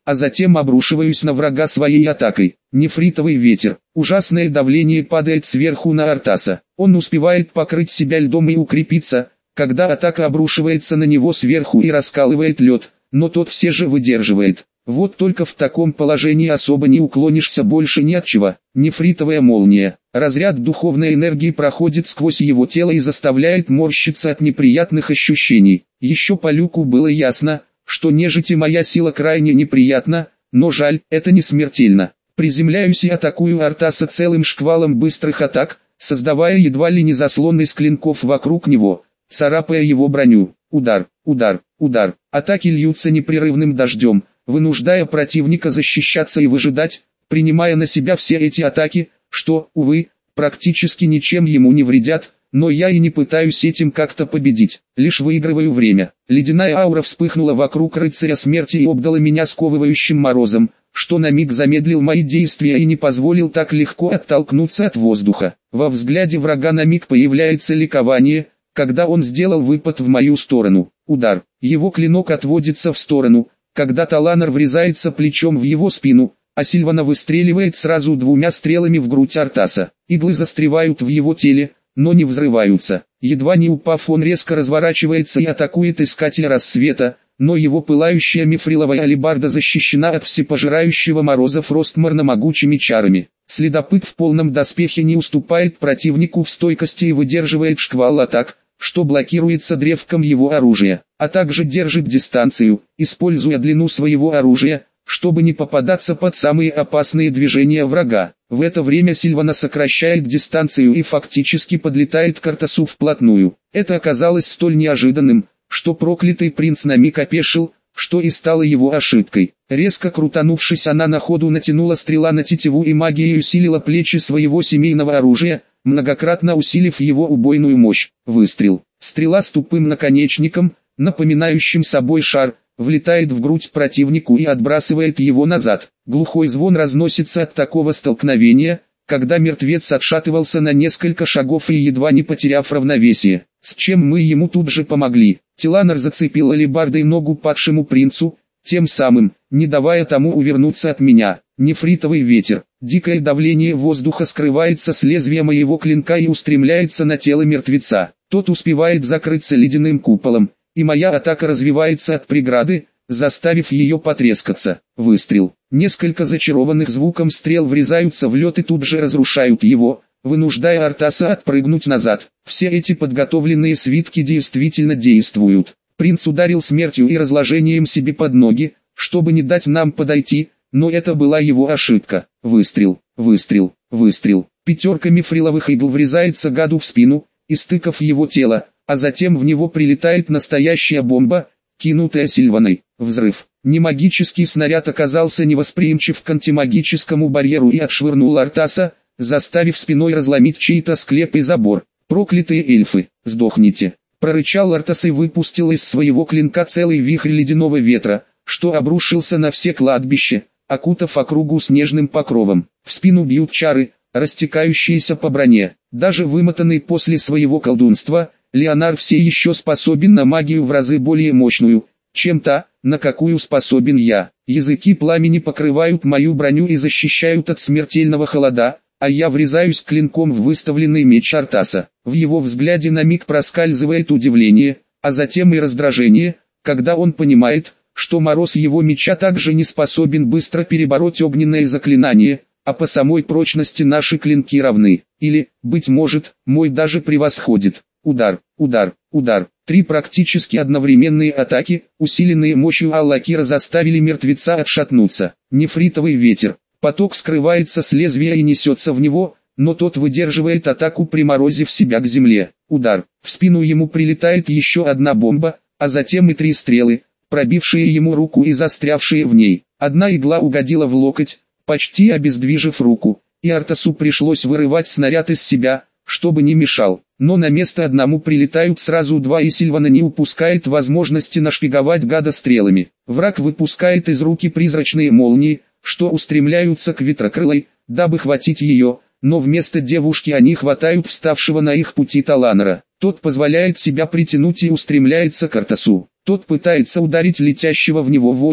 [SPEAKER 1] а затем обрушиваюсь на врага своей атакой. Нефритовый ветер. Ужасное давление падает сверху на Артаса. Он успевает покрыть себя льдом и укрепиться, когда атака обрушивается на него сверху и раскалывает лед, но тот все же выдерживает. Вот только в таком положении особо не уклонишься больше ни от чего. Нефритовая молния. Разряд духовной энергии проходит сквозь его тело и заставляет морщиться от неприятных ощущений. Еще по люку было ясно, что нежити моя сила крайне неприятна, но жаль, это не смертельно. Приземляюсь и атакую Артаса целым шквалом быстрых атак, создавая едва ли не заслон из клинков вокруг него, царапая его броню. Удар, удар, удар. Атаки льются непрерывным дождем, вынуждая противника защищаться и выжидать, принимая на себя все эти атаки, что, увы, практически ничем ему не вредят, но я и не пытаюсь этим как-то победить, лишь выигрываю время. Ледяная аура вспыхнула вокруг рыцаря смерти и обдала меня сковывающим морозом, что на миг замедлил мои действия и не позволил так легко оттолкнуться от воздуха. Во взгляде врага на миг появляется ликование, когда он сделал выпад в мою сторону. Удар. Его клинок отводится в сторону, когда Таланар врезается плечом в его спину, а Сильвана выстреливает сразу двумя стрелами в грудь Артаса. Иглы застревают в его теле, но не взрываются. Едва не упав, он резко разворачивается и атакует Искателя Рассвета, но его пылающая мифриловая алебарда защищена от всепожирающего мороза Фростморна могучими чарами. Следопыт в полном доспехе не уступает противнику в стойкости и выдерживает шквал атак, что блокируется древком его оружия, а также держит дистанцию, используя длину своего оружия, чтобы не попадаться под самые опасные движения врага. В это время Сильвана сокращает дистанцию и фактически подлетает к Артасу вплотную. Это оказалось столь неожиданным, что проклятый принц на миг опешил, что и стало его ошибкой. Резко крутанувшись, она на ходу натянула стрела на тетиву и магией усилила плечи своего семейного оружия, многократно усилив его убойную мощь. Выстрел. Стрела с тупым наконечником, напоминающим собой шар, влетает в грудь противнику и отбрасывает его назад. Глухой звон разносится от такого столкновения, когда мертвец отшатывался на несколько шагов и едва не потеряв равновесие, с чем мы ему тут же помогли. Таланар зацепил алебардой ногу падшему принцу, тем самым, не давая тому увернуться от меня. Нефритовый ветер. Дикое давление воздуха скрывается с лезвия моего клинка и устремляется на тело мертвеца. Тот успевает закрыться ледяным куполом, и моя атака развивается от преграды, заставив ее потрескаться. Выстрел. Несколько зачарованных звуком стрел врезаются в лед и тут же разрушают его, вынуждая Артаса отпрыгнуть назад. Все эти подготовленные свитки действительно действуют. Принц ударил смертью и разложением себе под ноги, чтобы не дать нам подойти, но это была его ошибка. Выстрел, выстрел, выстрел. Пятерка мифриловых игл врезается гаду в спину, истыкав его тело, а затем в него прилетает настоящая бомба, кинутая Сильваной. Взрыв. Немагический снаряд оказался невосприимчив к антимагическому барьеру и отшвырнул Артаса, заставив спиной разломить чей-то склеп и забор. Проклятые эльфы, сдохните! Прорычал Артас и выпустил из своего клинка целый вихрь ледяного ветра, что обрушился на все кладбище, окутав округу снежным покровом. В спину бьют чары, растекающиеся по броне. Даже вымотанный после своего колдунства, Леонар все еще способен на магию в разы более мощную, чем та, на какую способен я. Языки пламени покрывают мою броню и защищают от смертельного холода, а я врезаюсь клинком в выставленный меч Артаса. В его взгляде на миг проскальзывает удивление, а затем и раздражение, когда он понимает, что мороз его меча также не способен быстро перебороть огненное заклинание, а по самой прочности наши клинки равны. Или, быть может, мой даже превосходит. Удар, удар, удар. Три практически одновременные атаки, усиленные мощью Аллакира, заставили мертвеца отшатнуться. Нефритовый ветер. Поток скрывается с лезвия и несется в него, но тот выдерживает атаку, приморозив себя к земле. Удар. В спину ему прилетает еще одна бомба, а затем и три стрелы, пробившие ему руку и застрявшие в ней. Одна игла угодила в локоть, почти обездвижив руку, и Артасу пришлось вырывать снаряд из себя, чтобы не мешал. Но на место одному прилетают сразу два, и Сильвана не упускает возможности нашпиговать гада стрелами. Враг выпускает из руки призрачные молнии, что устремляются к Ветрокрылой, дабы хватить ее, но вместо девушки они хватают вставшего на их пути Таланара. Тот позволяет себя притянуть и устремляется к Артасу. Тот пытается ударить летящего в него воина,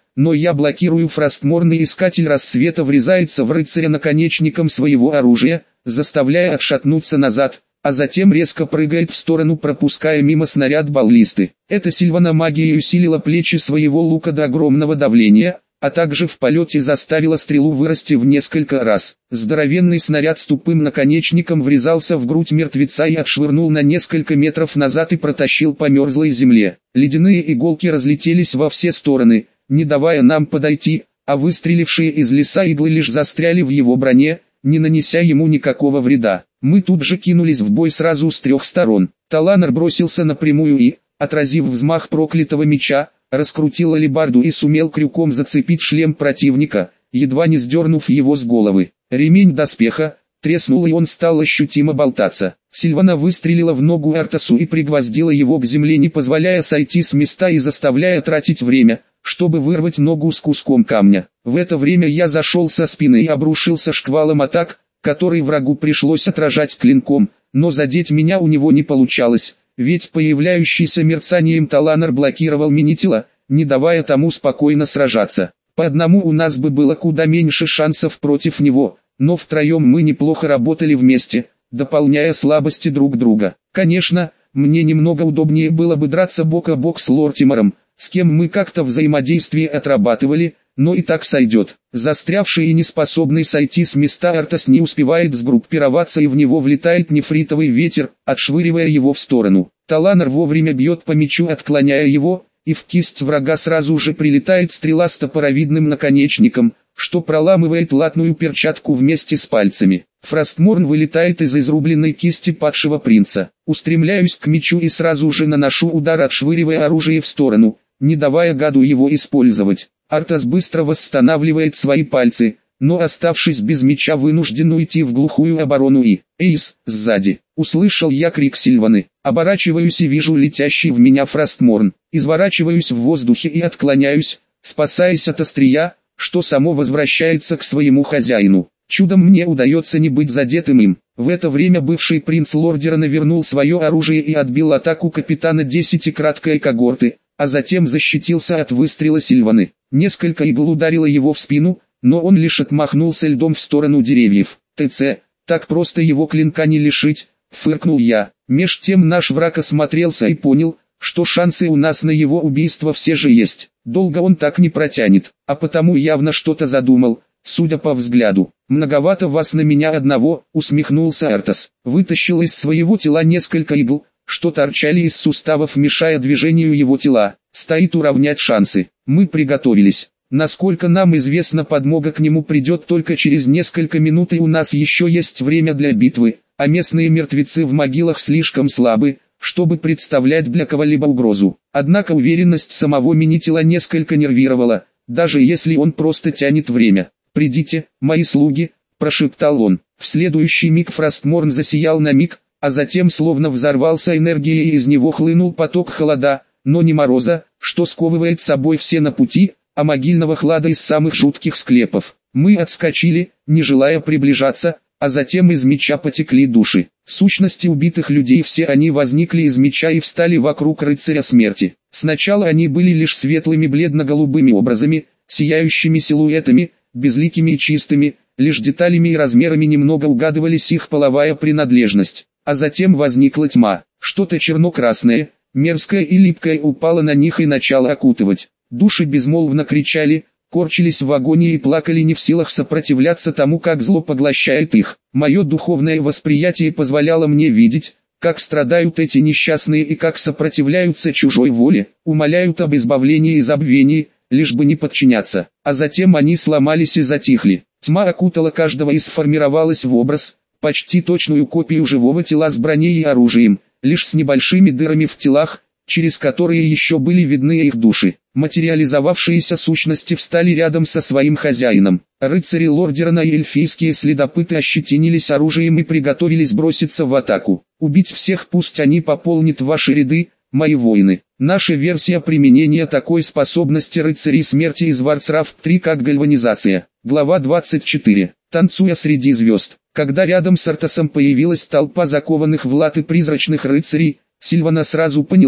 [SPEAKER 1] но я блокирую Фростморн, и искатель рассвета врезается в рыцаря наконечником своего оружия, заставляя отшатнуться назад, а затем резко прыгает в сторону, пропуская мимо снаряд баллисты. Эта Сильвана магией усилила плечи своего лука до огромного давления, а также в полете заставила стрелу вырасти в несколько раз. Здоровенный снаряд с тупым наконечником врезался в грудь мертвеца и отшвырнул на несколько метров назад и протащил по мерзлой земле. Ледяные иголки разлетелись во все стороны, не давая нам подойти, а выстрелившие из леса иглы лишь застряли в его броне, не нанеся ему никакого вреда. Мы тут же кинулись в бой сразу с трех сторон. Таланер бросился напрямую и, отразив взмах проклятого меча, раскрутил алебарду и сумел крюком зацепить шлем противника, едва не сдернув его с головы. Ремень доспеха треснул, и он стал ощутимо болтаться. Сильвана выстрелила в ногу Артасу и пригвоздила его к земле, не позволяя сойти с места и заставляя тратить время, чтобы вырвать ногу с куском камня. В это время я зашел со спины и обрушился шквалом атак, который врагу пришлось отражать клинком, но задеть меня у него не получалось, ведь появляющийся мерцанием Таланер блокировал Минитила, не давая тому спокойно сражаться. По одному у нас бы было куда меньше шансов против него, но втроем мы неплохо работали вместе, дополняя слабости друг друга. Конечно, мне немного удобнее было бы драться бок о бок с Лортимером, с кем мы как-то взаимодействие отрабатывали, но и так сойдет. Застрявший и неспособный сойти с места Артас не успевает сгруппироваться, и в него влетает нефритовый ветер, отшвыривая его в сторону. Таланер вовремя бьет по мечу, отклоняя его, и в кисть врага сразу же прилетает стрела с топоровидным наконечником, что проламывает латную перчатку вместе с пальцами. Фростморн вылетает из изрубленной кисти падшего принца. Устремляюсь к мечу и сразу же наношу удар, отшвыривая оружие в сторону, не давая гаду его использовать. Артас быстро восстанавливает свои пальцы, но, оставшись без меча, вынужден уйти в глухую оборону и... «Эйс!» сзади. Услышал я крик Сильваны. Оборачиваюсь и вижу летящий в меня Фростморн. Изворачиваюсь в воздухе и отклоняюсь, спасаясь от острия, что само возвращается к своему хозяину. Чудом мне удается не быть задетым им. В это время бывший принц Лордерана вернул свое оружие и отбил атаку капитана десятикраткой когорты, а затем защитился от выстрела Сильваны. Несколько игл ударило его в спину, но он лишь отмахнулся льдом в сторону деревьев. «ТЦ, так просто его клинка не лишить», — фыркнул я. Меж тем наш враг осмотрелся и понял, что шансы у нас на его убийство все же есть. Долго он так не протянет, а потому явно что-то задумал, судя по взгляду. «Многовато вас на меня одного», — усмехнулся Артас. Вытащил из своего тела несколько игл, что торчали из суставов, мешая движению его тела. Стоит уравнять шансы. Мы приготовились. Насколько нам известно, подмога к нему придет только через несколько минут, и у нас еще есть время для битвы, а местные мертвецы в могилах слишком слабы, чтобы представлять для кого-либо угрозу. Однако уверенность самого Минитила несколько нервировала, даже если он просто тянет время. «Придите, мои слуги», — прошептал он. В следующий миг Фростморн засиял на миг, а затем словно взорвался энергией, и из него хлынул поток холода, но не мороза, что сковывает собой все на пути, а могильного хлада из самых жутких склепов. Мы отскочили, не желая приближаться, а затем из меча потекли души. Сущности убитых людей, все они возникли из меча и встали вокруг рыцаря смерти. Сначала они были лишь светлыми бледно-голубыми образами, сияющими силуэтами, безликими и чистыми, лишь деталями и размерами немного угадывались их половая принадлежность. А затем возникла тьма, что-то черно-красное, мерзкое и липкое упало на них и начало окутывать. Души безмолвно кричали, корчились в агонии и плакали, не в силах сопротивляться тому, как зло поглощает их. Мое духовное восприятие позволяло мне видеть, как страдают эти несчастные и как сопротивляются чужой воле, умоляют об избавлении и забвении, лишь бы не подчиняться. А затем они сломались и затихли. Тьма окутала каждого и сформировалась в образ, почти точную копию живого тела с броней и оружием, лишь с небольшими дырами в телах, через которые еще были видны их души. Материализовавшиеся сущности встали рядом со своим хозяином. Рыцари Лордерана и эльфийские следопыты ощетинились оружием и приготовились броситься в атаку. «Убить всех, пусть они пополнят ваши ряды, мои воины». Наша версия применения такой способности рыцарей смерти из Warcraft три как гальванизация. Глава двадцать четыре. Танцуя среди звезд. Когда рядом с Артасом появилась толпа закованных в латы призрачных рыцарей, Сильвана сразу поняла,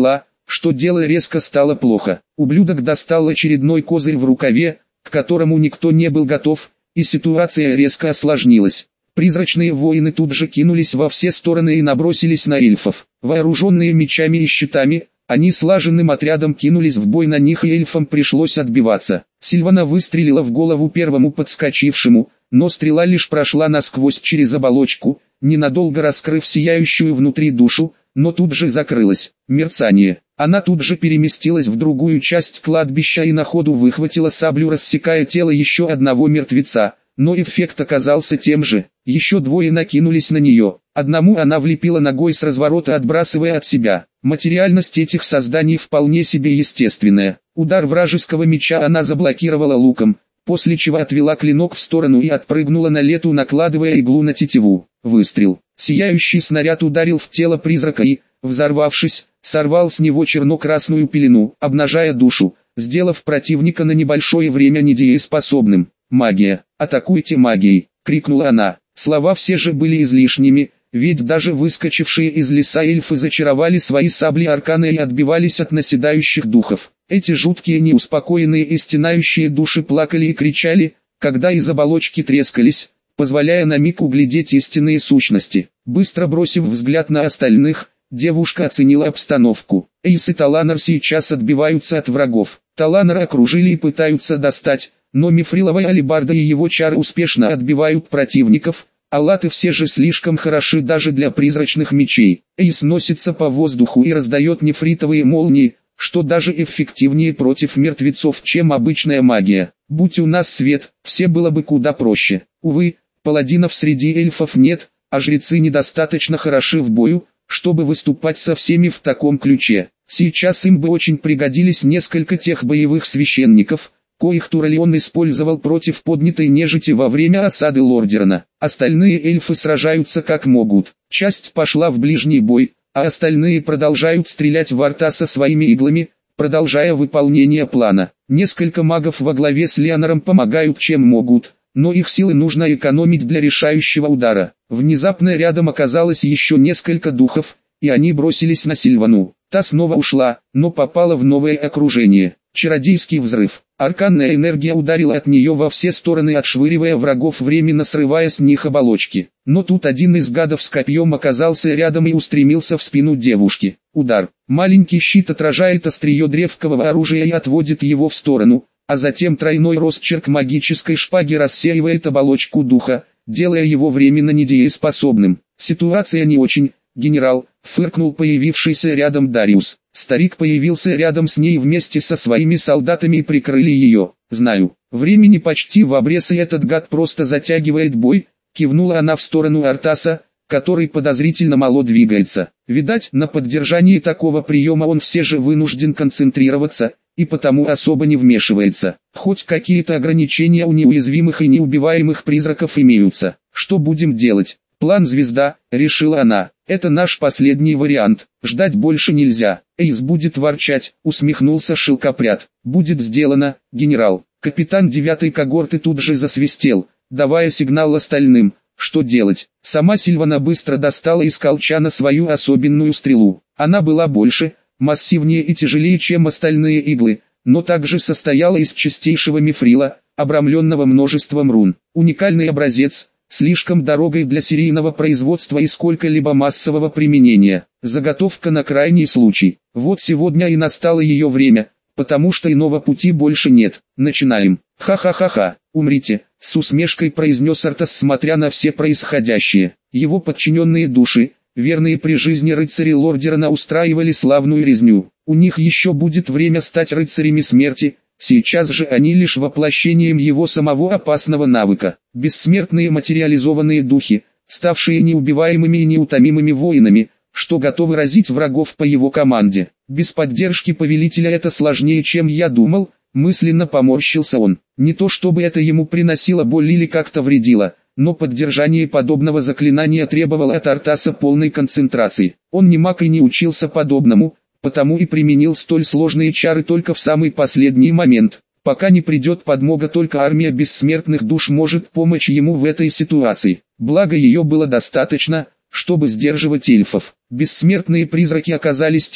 [SPEAKER 1] что дело резко стало плохо. Ублюдок достал очередной козырь в рукаве, к которому никто не был готов, и ситуация резко осложнилась. Призрачные воины тут же кинулись во все стороны и набросились на эльфов. Вооруженные мечами и щитами, они слаженным отрядом кинулись в бой на них, и эльфам пришлось отбиваться. Сильвана выстрелила в голову первому подскочившему, но стрела лишь прошла насквозь через оболочку, ненадолго раскрыв сияющую внутри душу, но тут же закрылась. Мерцание. Она тут же переместилась в другую часть кладбища и на ходу выхватила саблю, рассекая тело еще одного мертвеца. Но эффект оказался тем же. Еще двое накинулись на нее. Одному она влепила ногой с разворота, отбрасывая от себя. Материальность этих созданий вполне себе естественная. Удар вражеского меча она заблокировала луком, после чего отвела клинок в сторону и отпрыгнула на лету, накладывая иглу на тетиву. Выстрел. Сияющий снаряд ударил в тело призрака и, взорвавшись, сорвал с него черно-красную пелену, обнажая душу, сделав противника на небольшое время недееспособным. «Магия! Атакуйте магией!» — крикнула она. Слова все же были излишними, ведь даже выскочившие из леса эльфы зачаровали свои сабли арканы и отбивались от наседающих духов. Эти жуткие неуспокоенные и стенающие души плакали и кричали, когда из оболочки трескались, позволяя на миг углядеть истинные сущности. Быстро бросив взгляд на остальных, девушка оценила обстановку. Эйс и Таланар сейчас отбиваются от врагов. Таланара окружили и пытаются достать, но мифриловая алебарда и его чары успешно отбивают противников, а латы все же слишком хороши даже для призрачных мечей. Эйс носится по воздуху и раздает нефритовые молнии, что даже эффективнее против мертвецов, чем обычная магия. Будь у нас свет, все было бы куда проще. Увы, паладинов среди эльфов нет, а жрецы недостаточно хороши в бою, чтобы выступать со всеми в таком ключе. Сейчас им бы очень пригодились несколько тех боевых священников, коих Туралион использовал против поднятой нежити во время осады Лордерона. Остальные эльфы сражаются как могут. Часть пошла в ближний бой, а остальные продолжают стрелять в арта со своими иглами, продолжая выполнение плана. Несколько магов во главе с Леонором помогают чем могут, но их силы нужно экономить для решающего удара. Внезапно рядом оказалось еще несколько духов, и они бросились на Сильвану. Та снова ушла, но попала в новое окружение. Чародейский взрыв. Арканная энергия ударила от нее во все стороны, отшвыривая врагов, временно срывая с них оболочки. Но тут один из гадов с копьем оказался рядом и устремился в спину девушки. Удар. Маленький щит отражает острие древкового оружия и отводит его в сторону, а затем тройной росчерк магической шпаги рассеивает оболочку духа, делая его временно недееспособным. Ситуация не очень, генерал, фыркнул появившийся рядом Дариус. Старик появился рядом с ней вместе со своими солдатами и прикрыли ее. Знаю, времени почти в обрез, и этот гад просто затягивает бой, кивнула она в сторону Артаса, который подозрительно мало двигается. Видать, на поддержании такого приема он все же вынужден концентрироваться, и потому особо не вмешивается. Хоть какие-то ограничения у неуязвимых и неубиваемых призраков имеются. Что будем делать? План «Звезда», решила она. Это наш последний вариант. Ждать больше нельзя. Эйс будет ворчать, усмехнулся шелкопряд. Будет сделано, генерал. Капитан девятой когорты тут же засвистел, давая сигнал остальным. Что делать? Сама Сильвана быстро достала из колчана свою особенную стрелу. Она была больше, массивнее и тяжелее, чем остальные иглы, но также состояла из чистейшего мифрила, обрамленного множеством рун. Уникальный образец, слишком дорогой для серийного производства и сколько-либо массового применения. Заготовка на крайний случай. Вот сегодня и настало ее время, потому что иного пути больше нет. Начинаем. Ха-ха-ха-ха, умрите, с усмешкой произнес Артас, смотря на все происходящее. Его подчиненные души, верные при жизни рыцари Лордерона, устраивали славную резню. У них еще будет время стать рыцарями смерти. Сейчас же они лишь воплощением его самого опасного навыка. Бессмертные материализованные духи, ставшие неубиваемыми и неутомимыми воинами, что готовы разить врагов по его команде. Без поддержки повелителя это сложнее, чем я думал, мысленно поморщился он. Не то чтобы это ему приносило боль или как-то вредило, но поддержание подобного заклинания требовало от Артаса полной концентрации. Он не маг и не учился подобному, потому и применил столь сложные чары только в самый последний момент. Пока не придет подмога, только армия бессмертных душ может помочь ему в этой ситуации. Благо ее было достаточно, чтобы сдерживать эльфов. Бессмертные призраки оказались тем,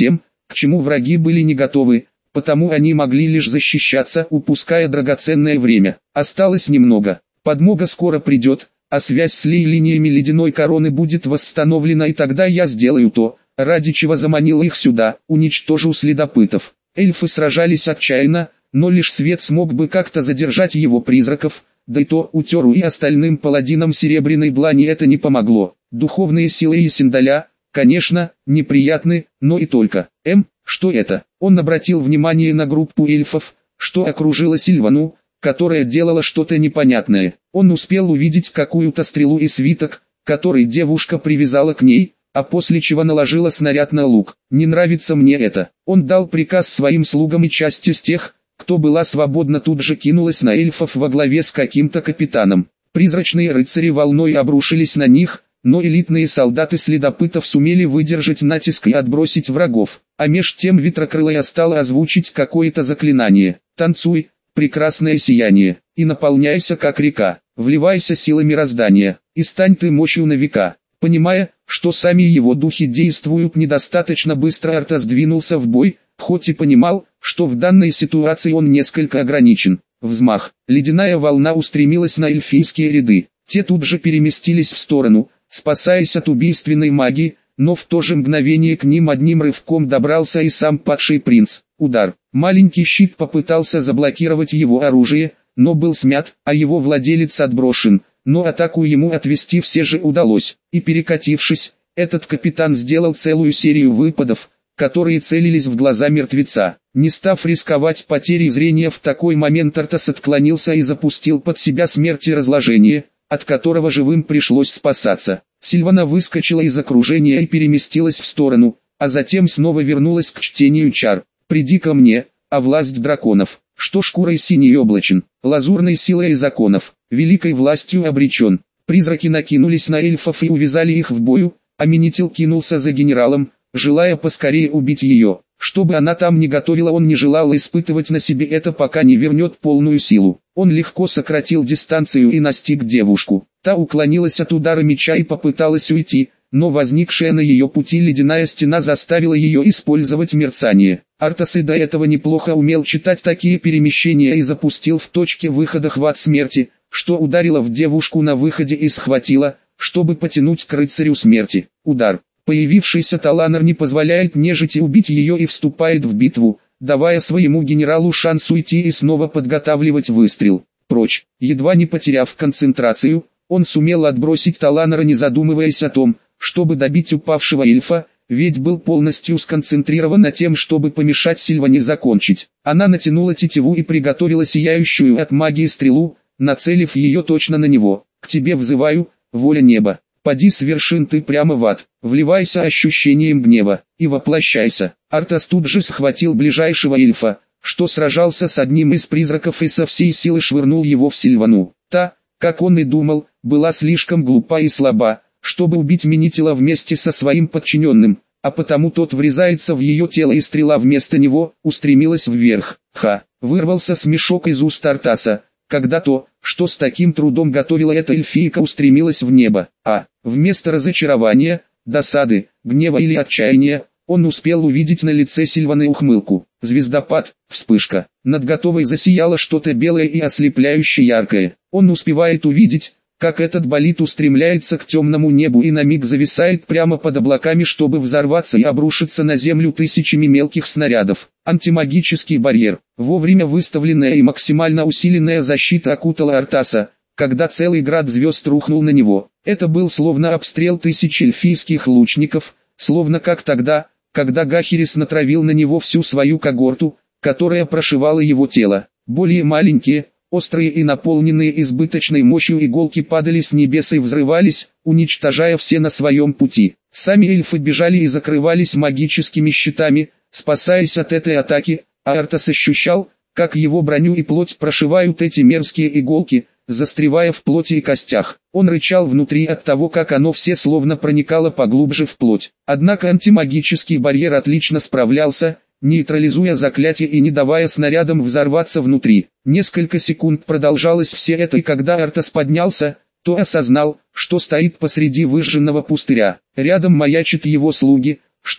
[SPEAKER 1] к чему враги были не готовы, потому они могли лишь защищаться, упуская драгоценное время. Осталось немного, подмога скоро придет, а связь с линиями ледяной короны будет восстановлена, и тогда я сделаю то, ради чего заманил их сюда, уничтожу следопытов. Эльфы сражались отчаянно, но лишь свет смог бы как-то задержать его призраков, да и то Утеру и остальным паладинам Серебряной Длани это не помогло. Духовные силы Исендаля, конечно, неприятны, но и только. Эм, что это? Он обратил внимание на группу эльфов, что окружила Сильвану, которая делала что-то непонятное. Он успел увидеть какую-то стрелу и свиток, который девушка привязала к ней, а после чего наложила снаряд на лук. Не нравится мне это. Он дал приказ своим слугам, и часть из тех, кто была свободна, тут же кинулась на эльфов во главе с каким-то капитаном. Призрачные рыцари волной обрушились на них, но элитные солдаты следопытов сумели выдержать натиск и отбросить врагов. А меж тем Ветрокрылая стала озвучить какое-то заклинание. «Танцуй, прекрасное сияние, и наполняйся как река, вливайся силой мироздания, и стань ты мощью на века». Понимая, что сами его духи действуют недостаточно быстро, Артас двинулся в бой, хоть и понимал, что в данной ситуации он несколько ограничен. Взмах, ледяная волна устремилась на эльфийские ряды, те тут же переместились в сторону, спасаясь от убийственной магии, но в то же мгновение к ним одним рывком добрался и сам падший принц. Удар, маленький щит попытался заблокировать его оружие, но был смят, а его владелец отброшен. Но атаку ему отвести все же удалось, и перекатившись, этот капитан сделал целую серию выпадов, которые целились в глаза мертвеца. Не став рисковать потерей зрения в такой момент, Артас отклонился и запустил под себя смерть и разложение, от которого живым пришлось спасаться. Сильвана выскочила из окружения и переместилась в сторону, а затем снова вернулась к чтению чар. «Приди ко мне, а власть драконов, что шкурой синей облачен, лазурной силой законов, великой властью обречен». Призраки накинулись на эльфов и увязали их в бою, а Менетил кинулся за генералом, желая поскорее убить ее. Что бы она там ни готовила, он не желал испытывать на себе это, пока не вернет полную силу. Он легко сократил дистанцию и настиг девушку. Та уклонилась от удара меча и попыталась уйти, но возникшая на ее пути ледяная стена заставила ее использовать мерцание. Артас и до этого неплохо умел читать такие перемещения и запустил в точке выхода хват смерти, что ударило в девушку на выходе и схватило, чтобы потянуть к рыцарю смерти. Удар. Появившийся Таланар не позволяет нежити убить ее и вступает в битву, давая своему генералу шанс уйти и снова подготавливать выстрел. Прочь. Едва не потеряв концентрацию, он сумел отбросить Таланара, не задумываясь о том, чтобы добить упавшего эльфа, ведь был полностью сконцентрирован на тем, чтобы помешать Сильване закончить. Она натянула тетиву и приготовила сияющую от магии стрелу, нацелив ее точно на него. «К тебе взываю, воля неба, поди с вершин ты прямо в ад, вливайся ощущением гнева, и воплощайся». Артас тут же схватил ближайшего эльфа, что сражался с одним из призраков, и со всей силы швырнул его в Сильвану. Та, как он и думал, была слишком глупа и слаба, чтобы убить Менетила вместе со своим подчиненным, а потому тот врезается в ее тело, и стрела вместо него устремилась вверх. Ха! Вырвался смешок из уст Артаса, когда то, что с таким трудом готовила эта эльфийка, устремилась в небо. А, вместо разочарования, досады, гнева или отчаяния, он успел увидеть на лице Сильваны ухмылку. Звездопад, вспышка. Над готовой засияло что-то белое и ослепляюще яркое. Он успевает увидеть, как этот болид устремляется к темному небу и на миг зависает прямо под облаками, чтобы взорваться и обрушиться на землю тысячами мелких снарядов. Антимагический барьер, вовремя выставленная и максимально усиленная защита окутала Артаса, когда целый град звезд рухнул на него. Это был словно обстрел тысяч эльфийских лучников, словно как тогда, когда Гахерис натравил на него всю свою когорту, которая прошивала его тело. Более маленькие, острые и наполненные избыточной мощью иголки падали с небес и взрывались, уничтожая все на своем пути. Сами эльфы бежали и закрывались магическими щитами, спасаясь от этой атаки, а Артас ощущал, как его броню и плоть прошивают эти мерзкие иголки, застревая в плоти и костях. Он рычал внутри от того, как оно все словно проникало поглубже в плоть. Однако антимагический барьер отлично справлялся, нейтрализуя заклятие и не давая снарядам взорваться внутри. Несколько секунд продолжалось все это, и когда Артас поднялся, то осознал, что стоит посреди выжженного пустыря. Рядом маячат его слуги, что,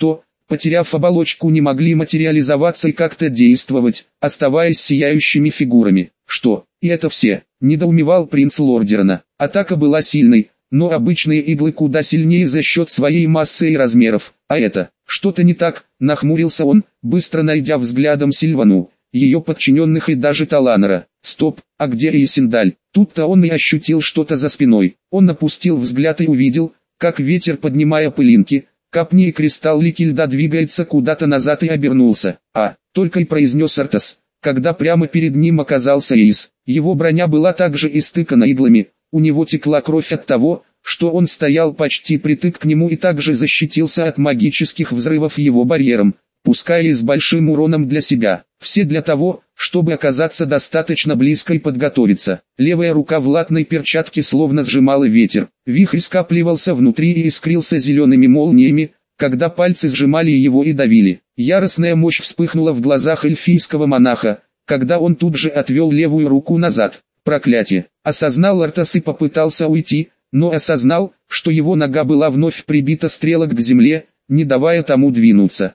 [SPEAKER 1] потеряв оболочку, не могли материализоваться и как-то действовать, оставаясь сияющими фигурами. Что, и это все? Недоумевал принц Лордерна. Атака была сильной, но обычные иглы куда сильнее за счет своей массы и размеров. А это, что-то не так, нахмурился он, быстро найдя взглядом Сильвану, ее подчиненных и даже Таланера. Стоп, а где Эйсендаль? Тут-то он и ощутил что-то за спиной. Он опустил взгляд и увидел, как ветер, поднимая пылинки, капни и кристаллики льда, двигается куда-то назад, и обернулся. А, только и произнес Артас, когда прямо перед ним оказался Эйс. Его броня была также истыкана иглами, у него текла кровь от того, что он стоял почти притык к нему, и также защитился от магических взрывов его барьером, пускай и с большим уроном для себя. Все для того, чтобы оказаться достаточно близко и подготовиться. Левая рука в латной перчатке словно сжимала ветер. Вихрь скапливался внутри и искрился зелеными молниями, когда пальцы сжимали его и давили. Яростная мощь вспыхнула в глазах эльфийского монаха, когда он тут же отвел левую руку назад. Проклятие! Осознал Артас и попытался уйти, но осознал, что его нога была вновь прибита стрелок к земле, не давая тому двинуться.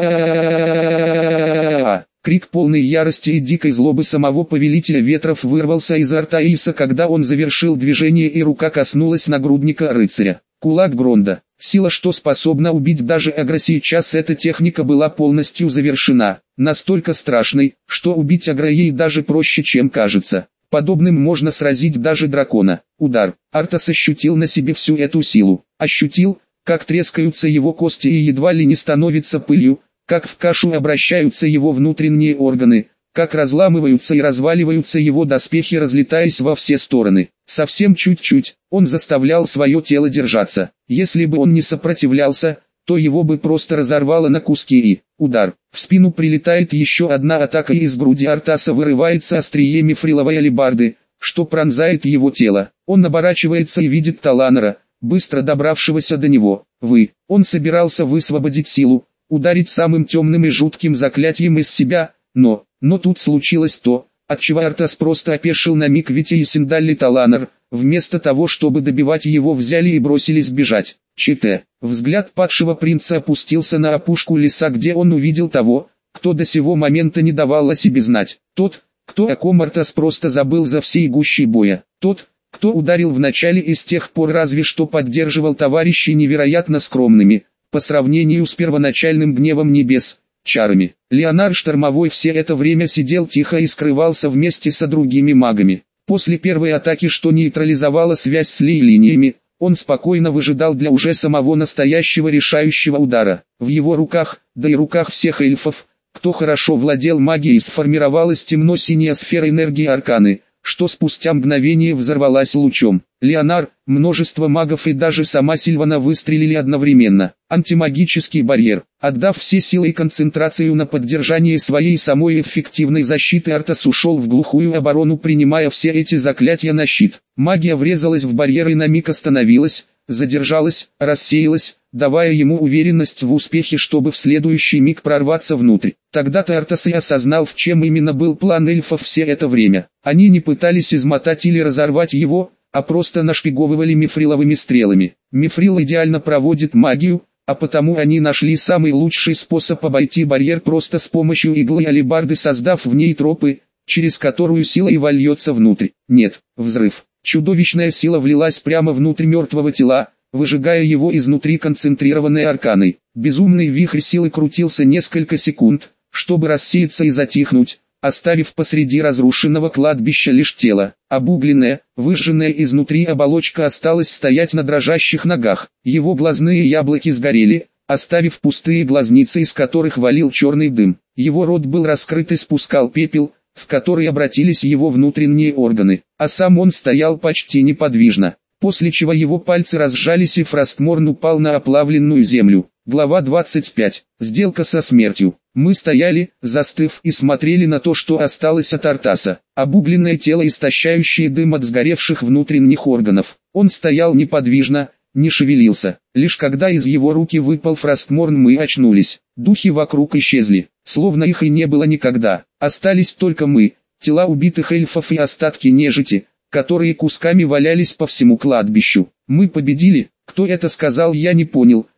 [SPEAKER 1] Ра-а-а-а-а-а-а-а-а! Крик полной ярости и дикой злобы самого повелителя ветров вырвался изо рта Эйса, когда он завершил движение и рука коснулась нагрудника рыцаря. Кулак Гронда. Сила, что способна убить даже Агра. Сейчас эта техника была полностью завершена. Настолько страшной, что убить Агра ей даже проще, чем кажется. Подобным можно сразить даже дракона. Удар. Артас ощутил на себе всю эту силу. Ощутил, как трескаются его кости и едва ли не становятся пылью, как в кашу обращаются его внутренние органы, как разламываются и разваливаются его доспехи, разлетаясь во все стороны. Совсем чуть-чуть, он заставлял свое тело держаться. Если бы он не сопротивлялся, то его бы просто разорвало на куски и... Удар. В спину прилетает еще одна атака, и из груди Артаса вырывается острие мифриловой алебарды, что пронзает его тело. Он оборачивается и видит Таланера, быстро добравшегося до него. Вы. Он собирался высвободить силу, ударить самым темным и жутким заклятием из себя, но, но тут случилось то, отчего Артас просто опешил на миг, ведь Эйсендаль и Таланер, вместо того чтобы добивать его, взяли и бросились бежать. Чите. Взгляд падшего принца опустился на опушку леса, где он увидел того, кто до сего момента не давал о себе знать. Тот, кто о ком Артас просто забыл за всей гущей боя. Тот, кто ударил в начале и с тех пор разве что поддерживал товарищей невероятно скромными, по сравнению с первоначальным гневом небес, чарами. Леонард Штормовой все это время сидел тихо и скрывался вместе со другими магами. После первой атаки, что нейтрализовала связь с лей-линиями, он спокойно выжидал для уже самого настоящего решающего удара. В его руках, да и руках всех эльфов, кто хорошо владел магией, сформировалась темно-синяя сфера энергии арканы, что спустя мгновение взорвалась лучом. Леонар, множество магов и даже сама Сильвана выстрелили одновременно. Антимагический барьер. Отдав все силы и концентрацию на поддержание своей самой эффективной защиты, Артас ушел в глухую оборону, принимая все эти заклятия на щит. Магия врезалась в барьер и на миг остановилась, задержалась, рассеялась, давая ему уверенность в успехе, чтобы в следующий миг прорваться внутрь. Тогда-то Артас и осознал, в чем именно был план эльфов все это время. Они не пытались измотать или разорвать его, а просто нашпиговывали мифриловыми стрелами. Мифрил идеально проводит магию, а потому они нашли самый лучший способ обойти барьер просто с помощью иглы алебарды, создав в ней тропы, через которую сила и вольется внутрь. Нет, взрыв. Чудовищная сила влилась прямо внутрь мертвого тела, выжигая его изнутри концентрированной арканой. Безумный вихрь силы крутился несколько секунд, чтобы рассеяться и затихнуть, оставив посреди разрушенного кладбища лишь тело. Обугленная, выжженная изнутри оболочка осталась стоять на дрожащих ногах. Его глазные яблоки сгорели, оставив пустые глазницы, из которых валил черный дым. Его рот был раскрыт и спускал пепел, в который обратились его внутренние органы, а сам он стоял почти неподвижно, после чего его пальцы разжались и Фростморн упал на оплавленную землю. Глава двадцать пять. Сделка со смертью. Мы стояли, застыв, и смотрели на то, что осталось от Артаса. Обугленное тело, истощающее дым от сгоревших внутренних органов. Он стоял неподвижно, не шевелился. Лишь когда из его руки выпал Фростморн, мы очнулись. Духи вокруг исчезли, словно их и не было никогда. Остались только мы, тела убитых эльфов и остатки нежити, которые кусками валялись по всему кладбищу. Мы победили. Кто это сказал, я не понял,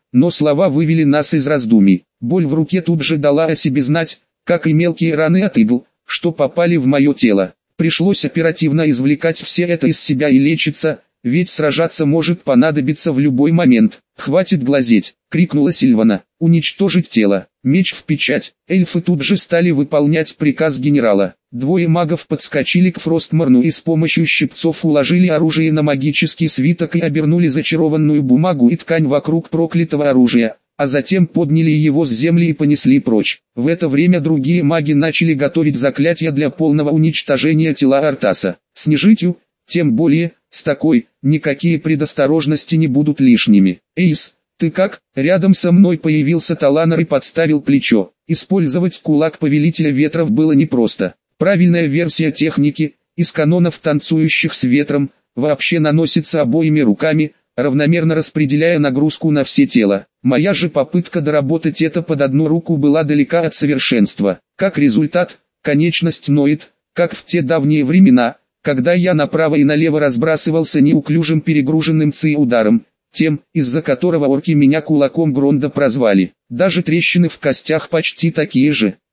[SPEAKER 1] но слова вывели нас из раздумий. Боль в руке тут же дала о себе знать, как и мелкие раны от игл, что попали в мое тело. Пришлось оперативно извлекать все это из себя и лечиться, ведь сражаться может понадобиться в любой момент. «Хватит глазеть!» — крикнула Сильвана. «Уничтожить тело! Меч в печать!» Эльфы тут же стали выполнять приказ генерала. Двое магов подскочили к Фростморну и с помощью щипцов уложили оружие на магический свиток и обернули зачарованную бумагу и ткань вокруг проклятого оружия, а затем подняли его с земли и понесли прочь. В это время другие маги начали готовить заклятия для полного уничтожения тела Артаса. С нежитью, тем более, с такой, никакие предосторожности не будут лишними. «Эйс, ты как?» Рядом со мной появился Таланор и подставил плечо. Использовать кулак повелителя ветров было непросто. Правильная версия техники, из канонов танцующих с ветром, вообще наносится обоими руками, равномерно распределяя нагрузку на все тело. Моя же попытка доработать это под одну руку была далека от совершенства. Как результат, конечность ноет, как в те давние времена, когда я направо и налево разбрасывался неуклюжим перегруженным ци-ударом, тем, из-за которого орки меня кулаком Гронда прозвали. Даже трещины в костях почти такие же.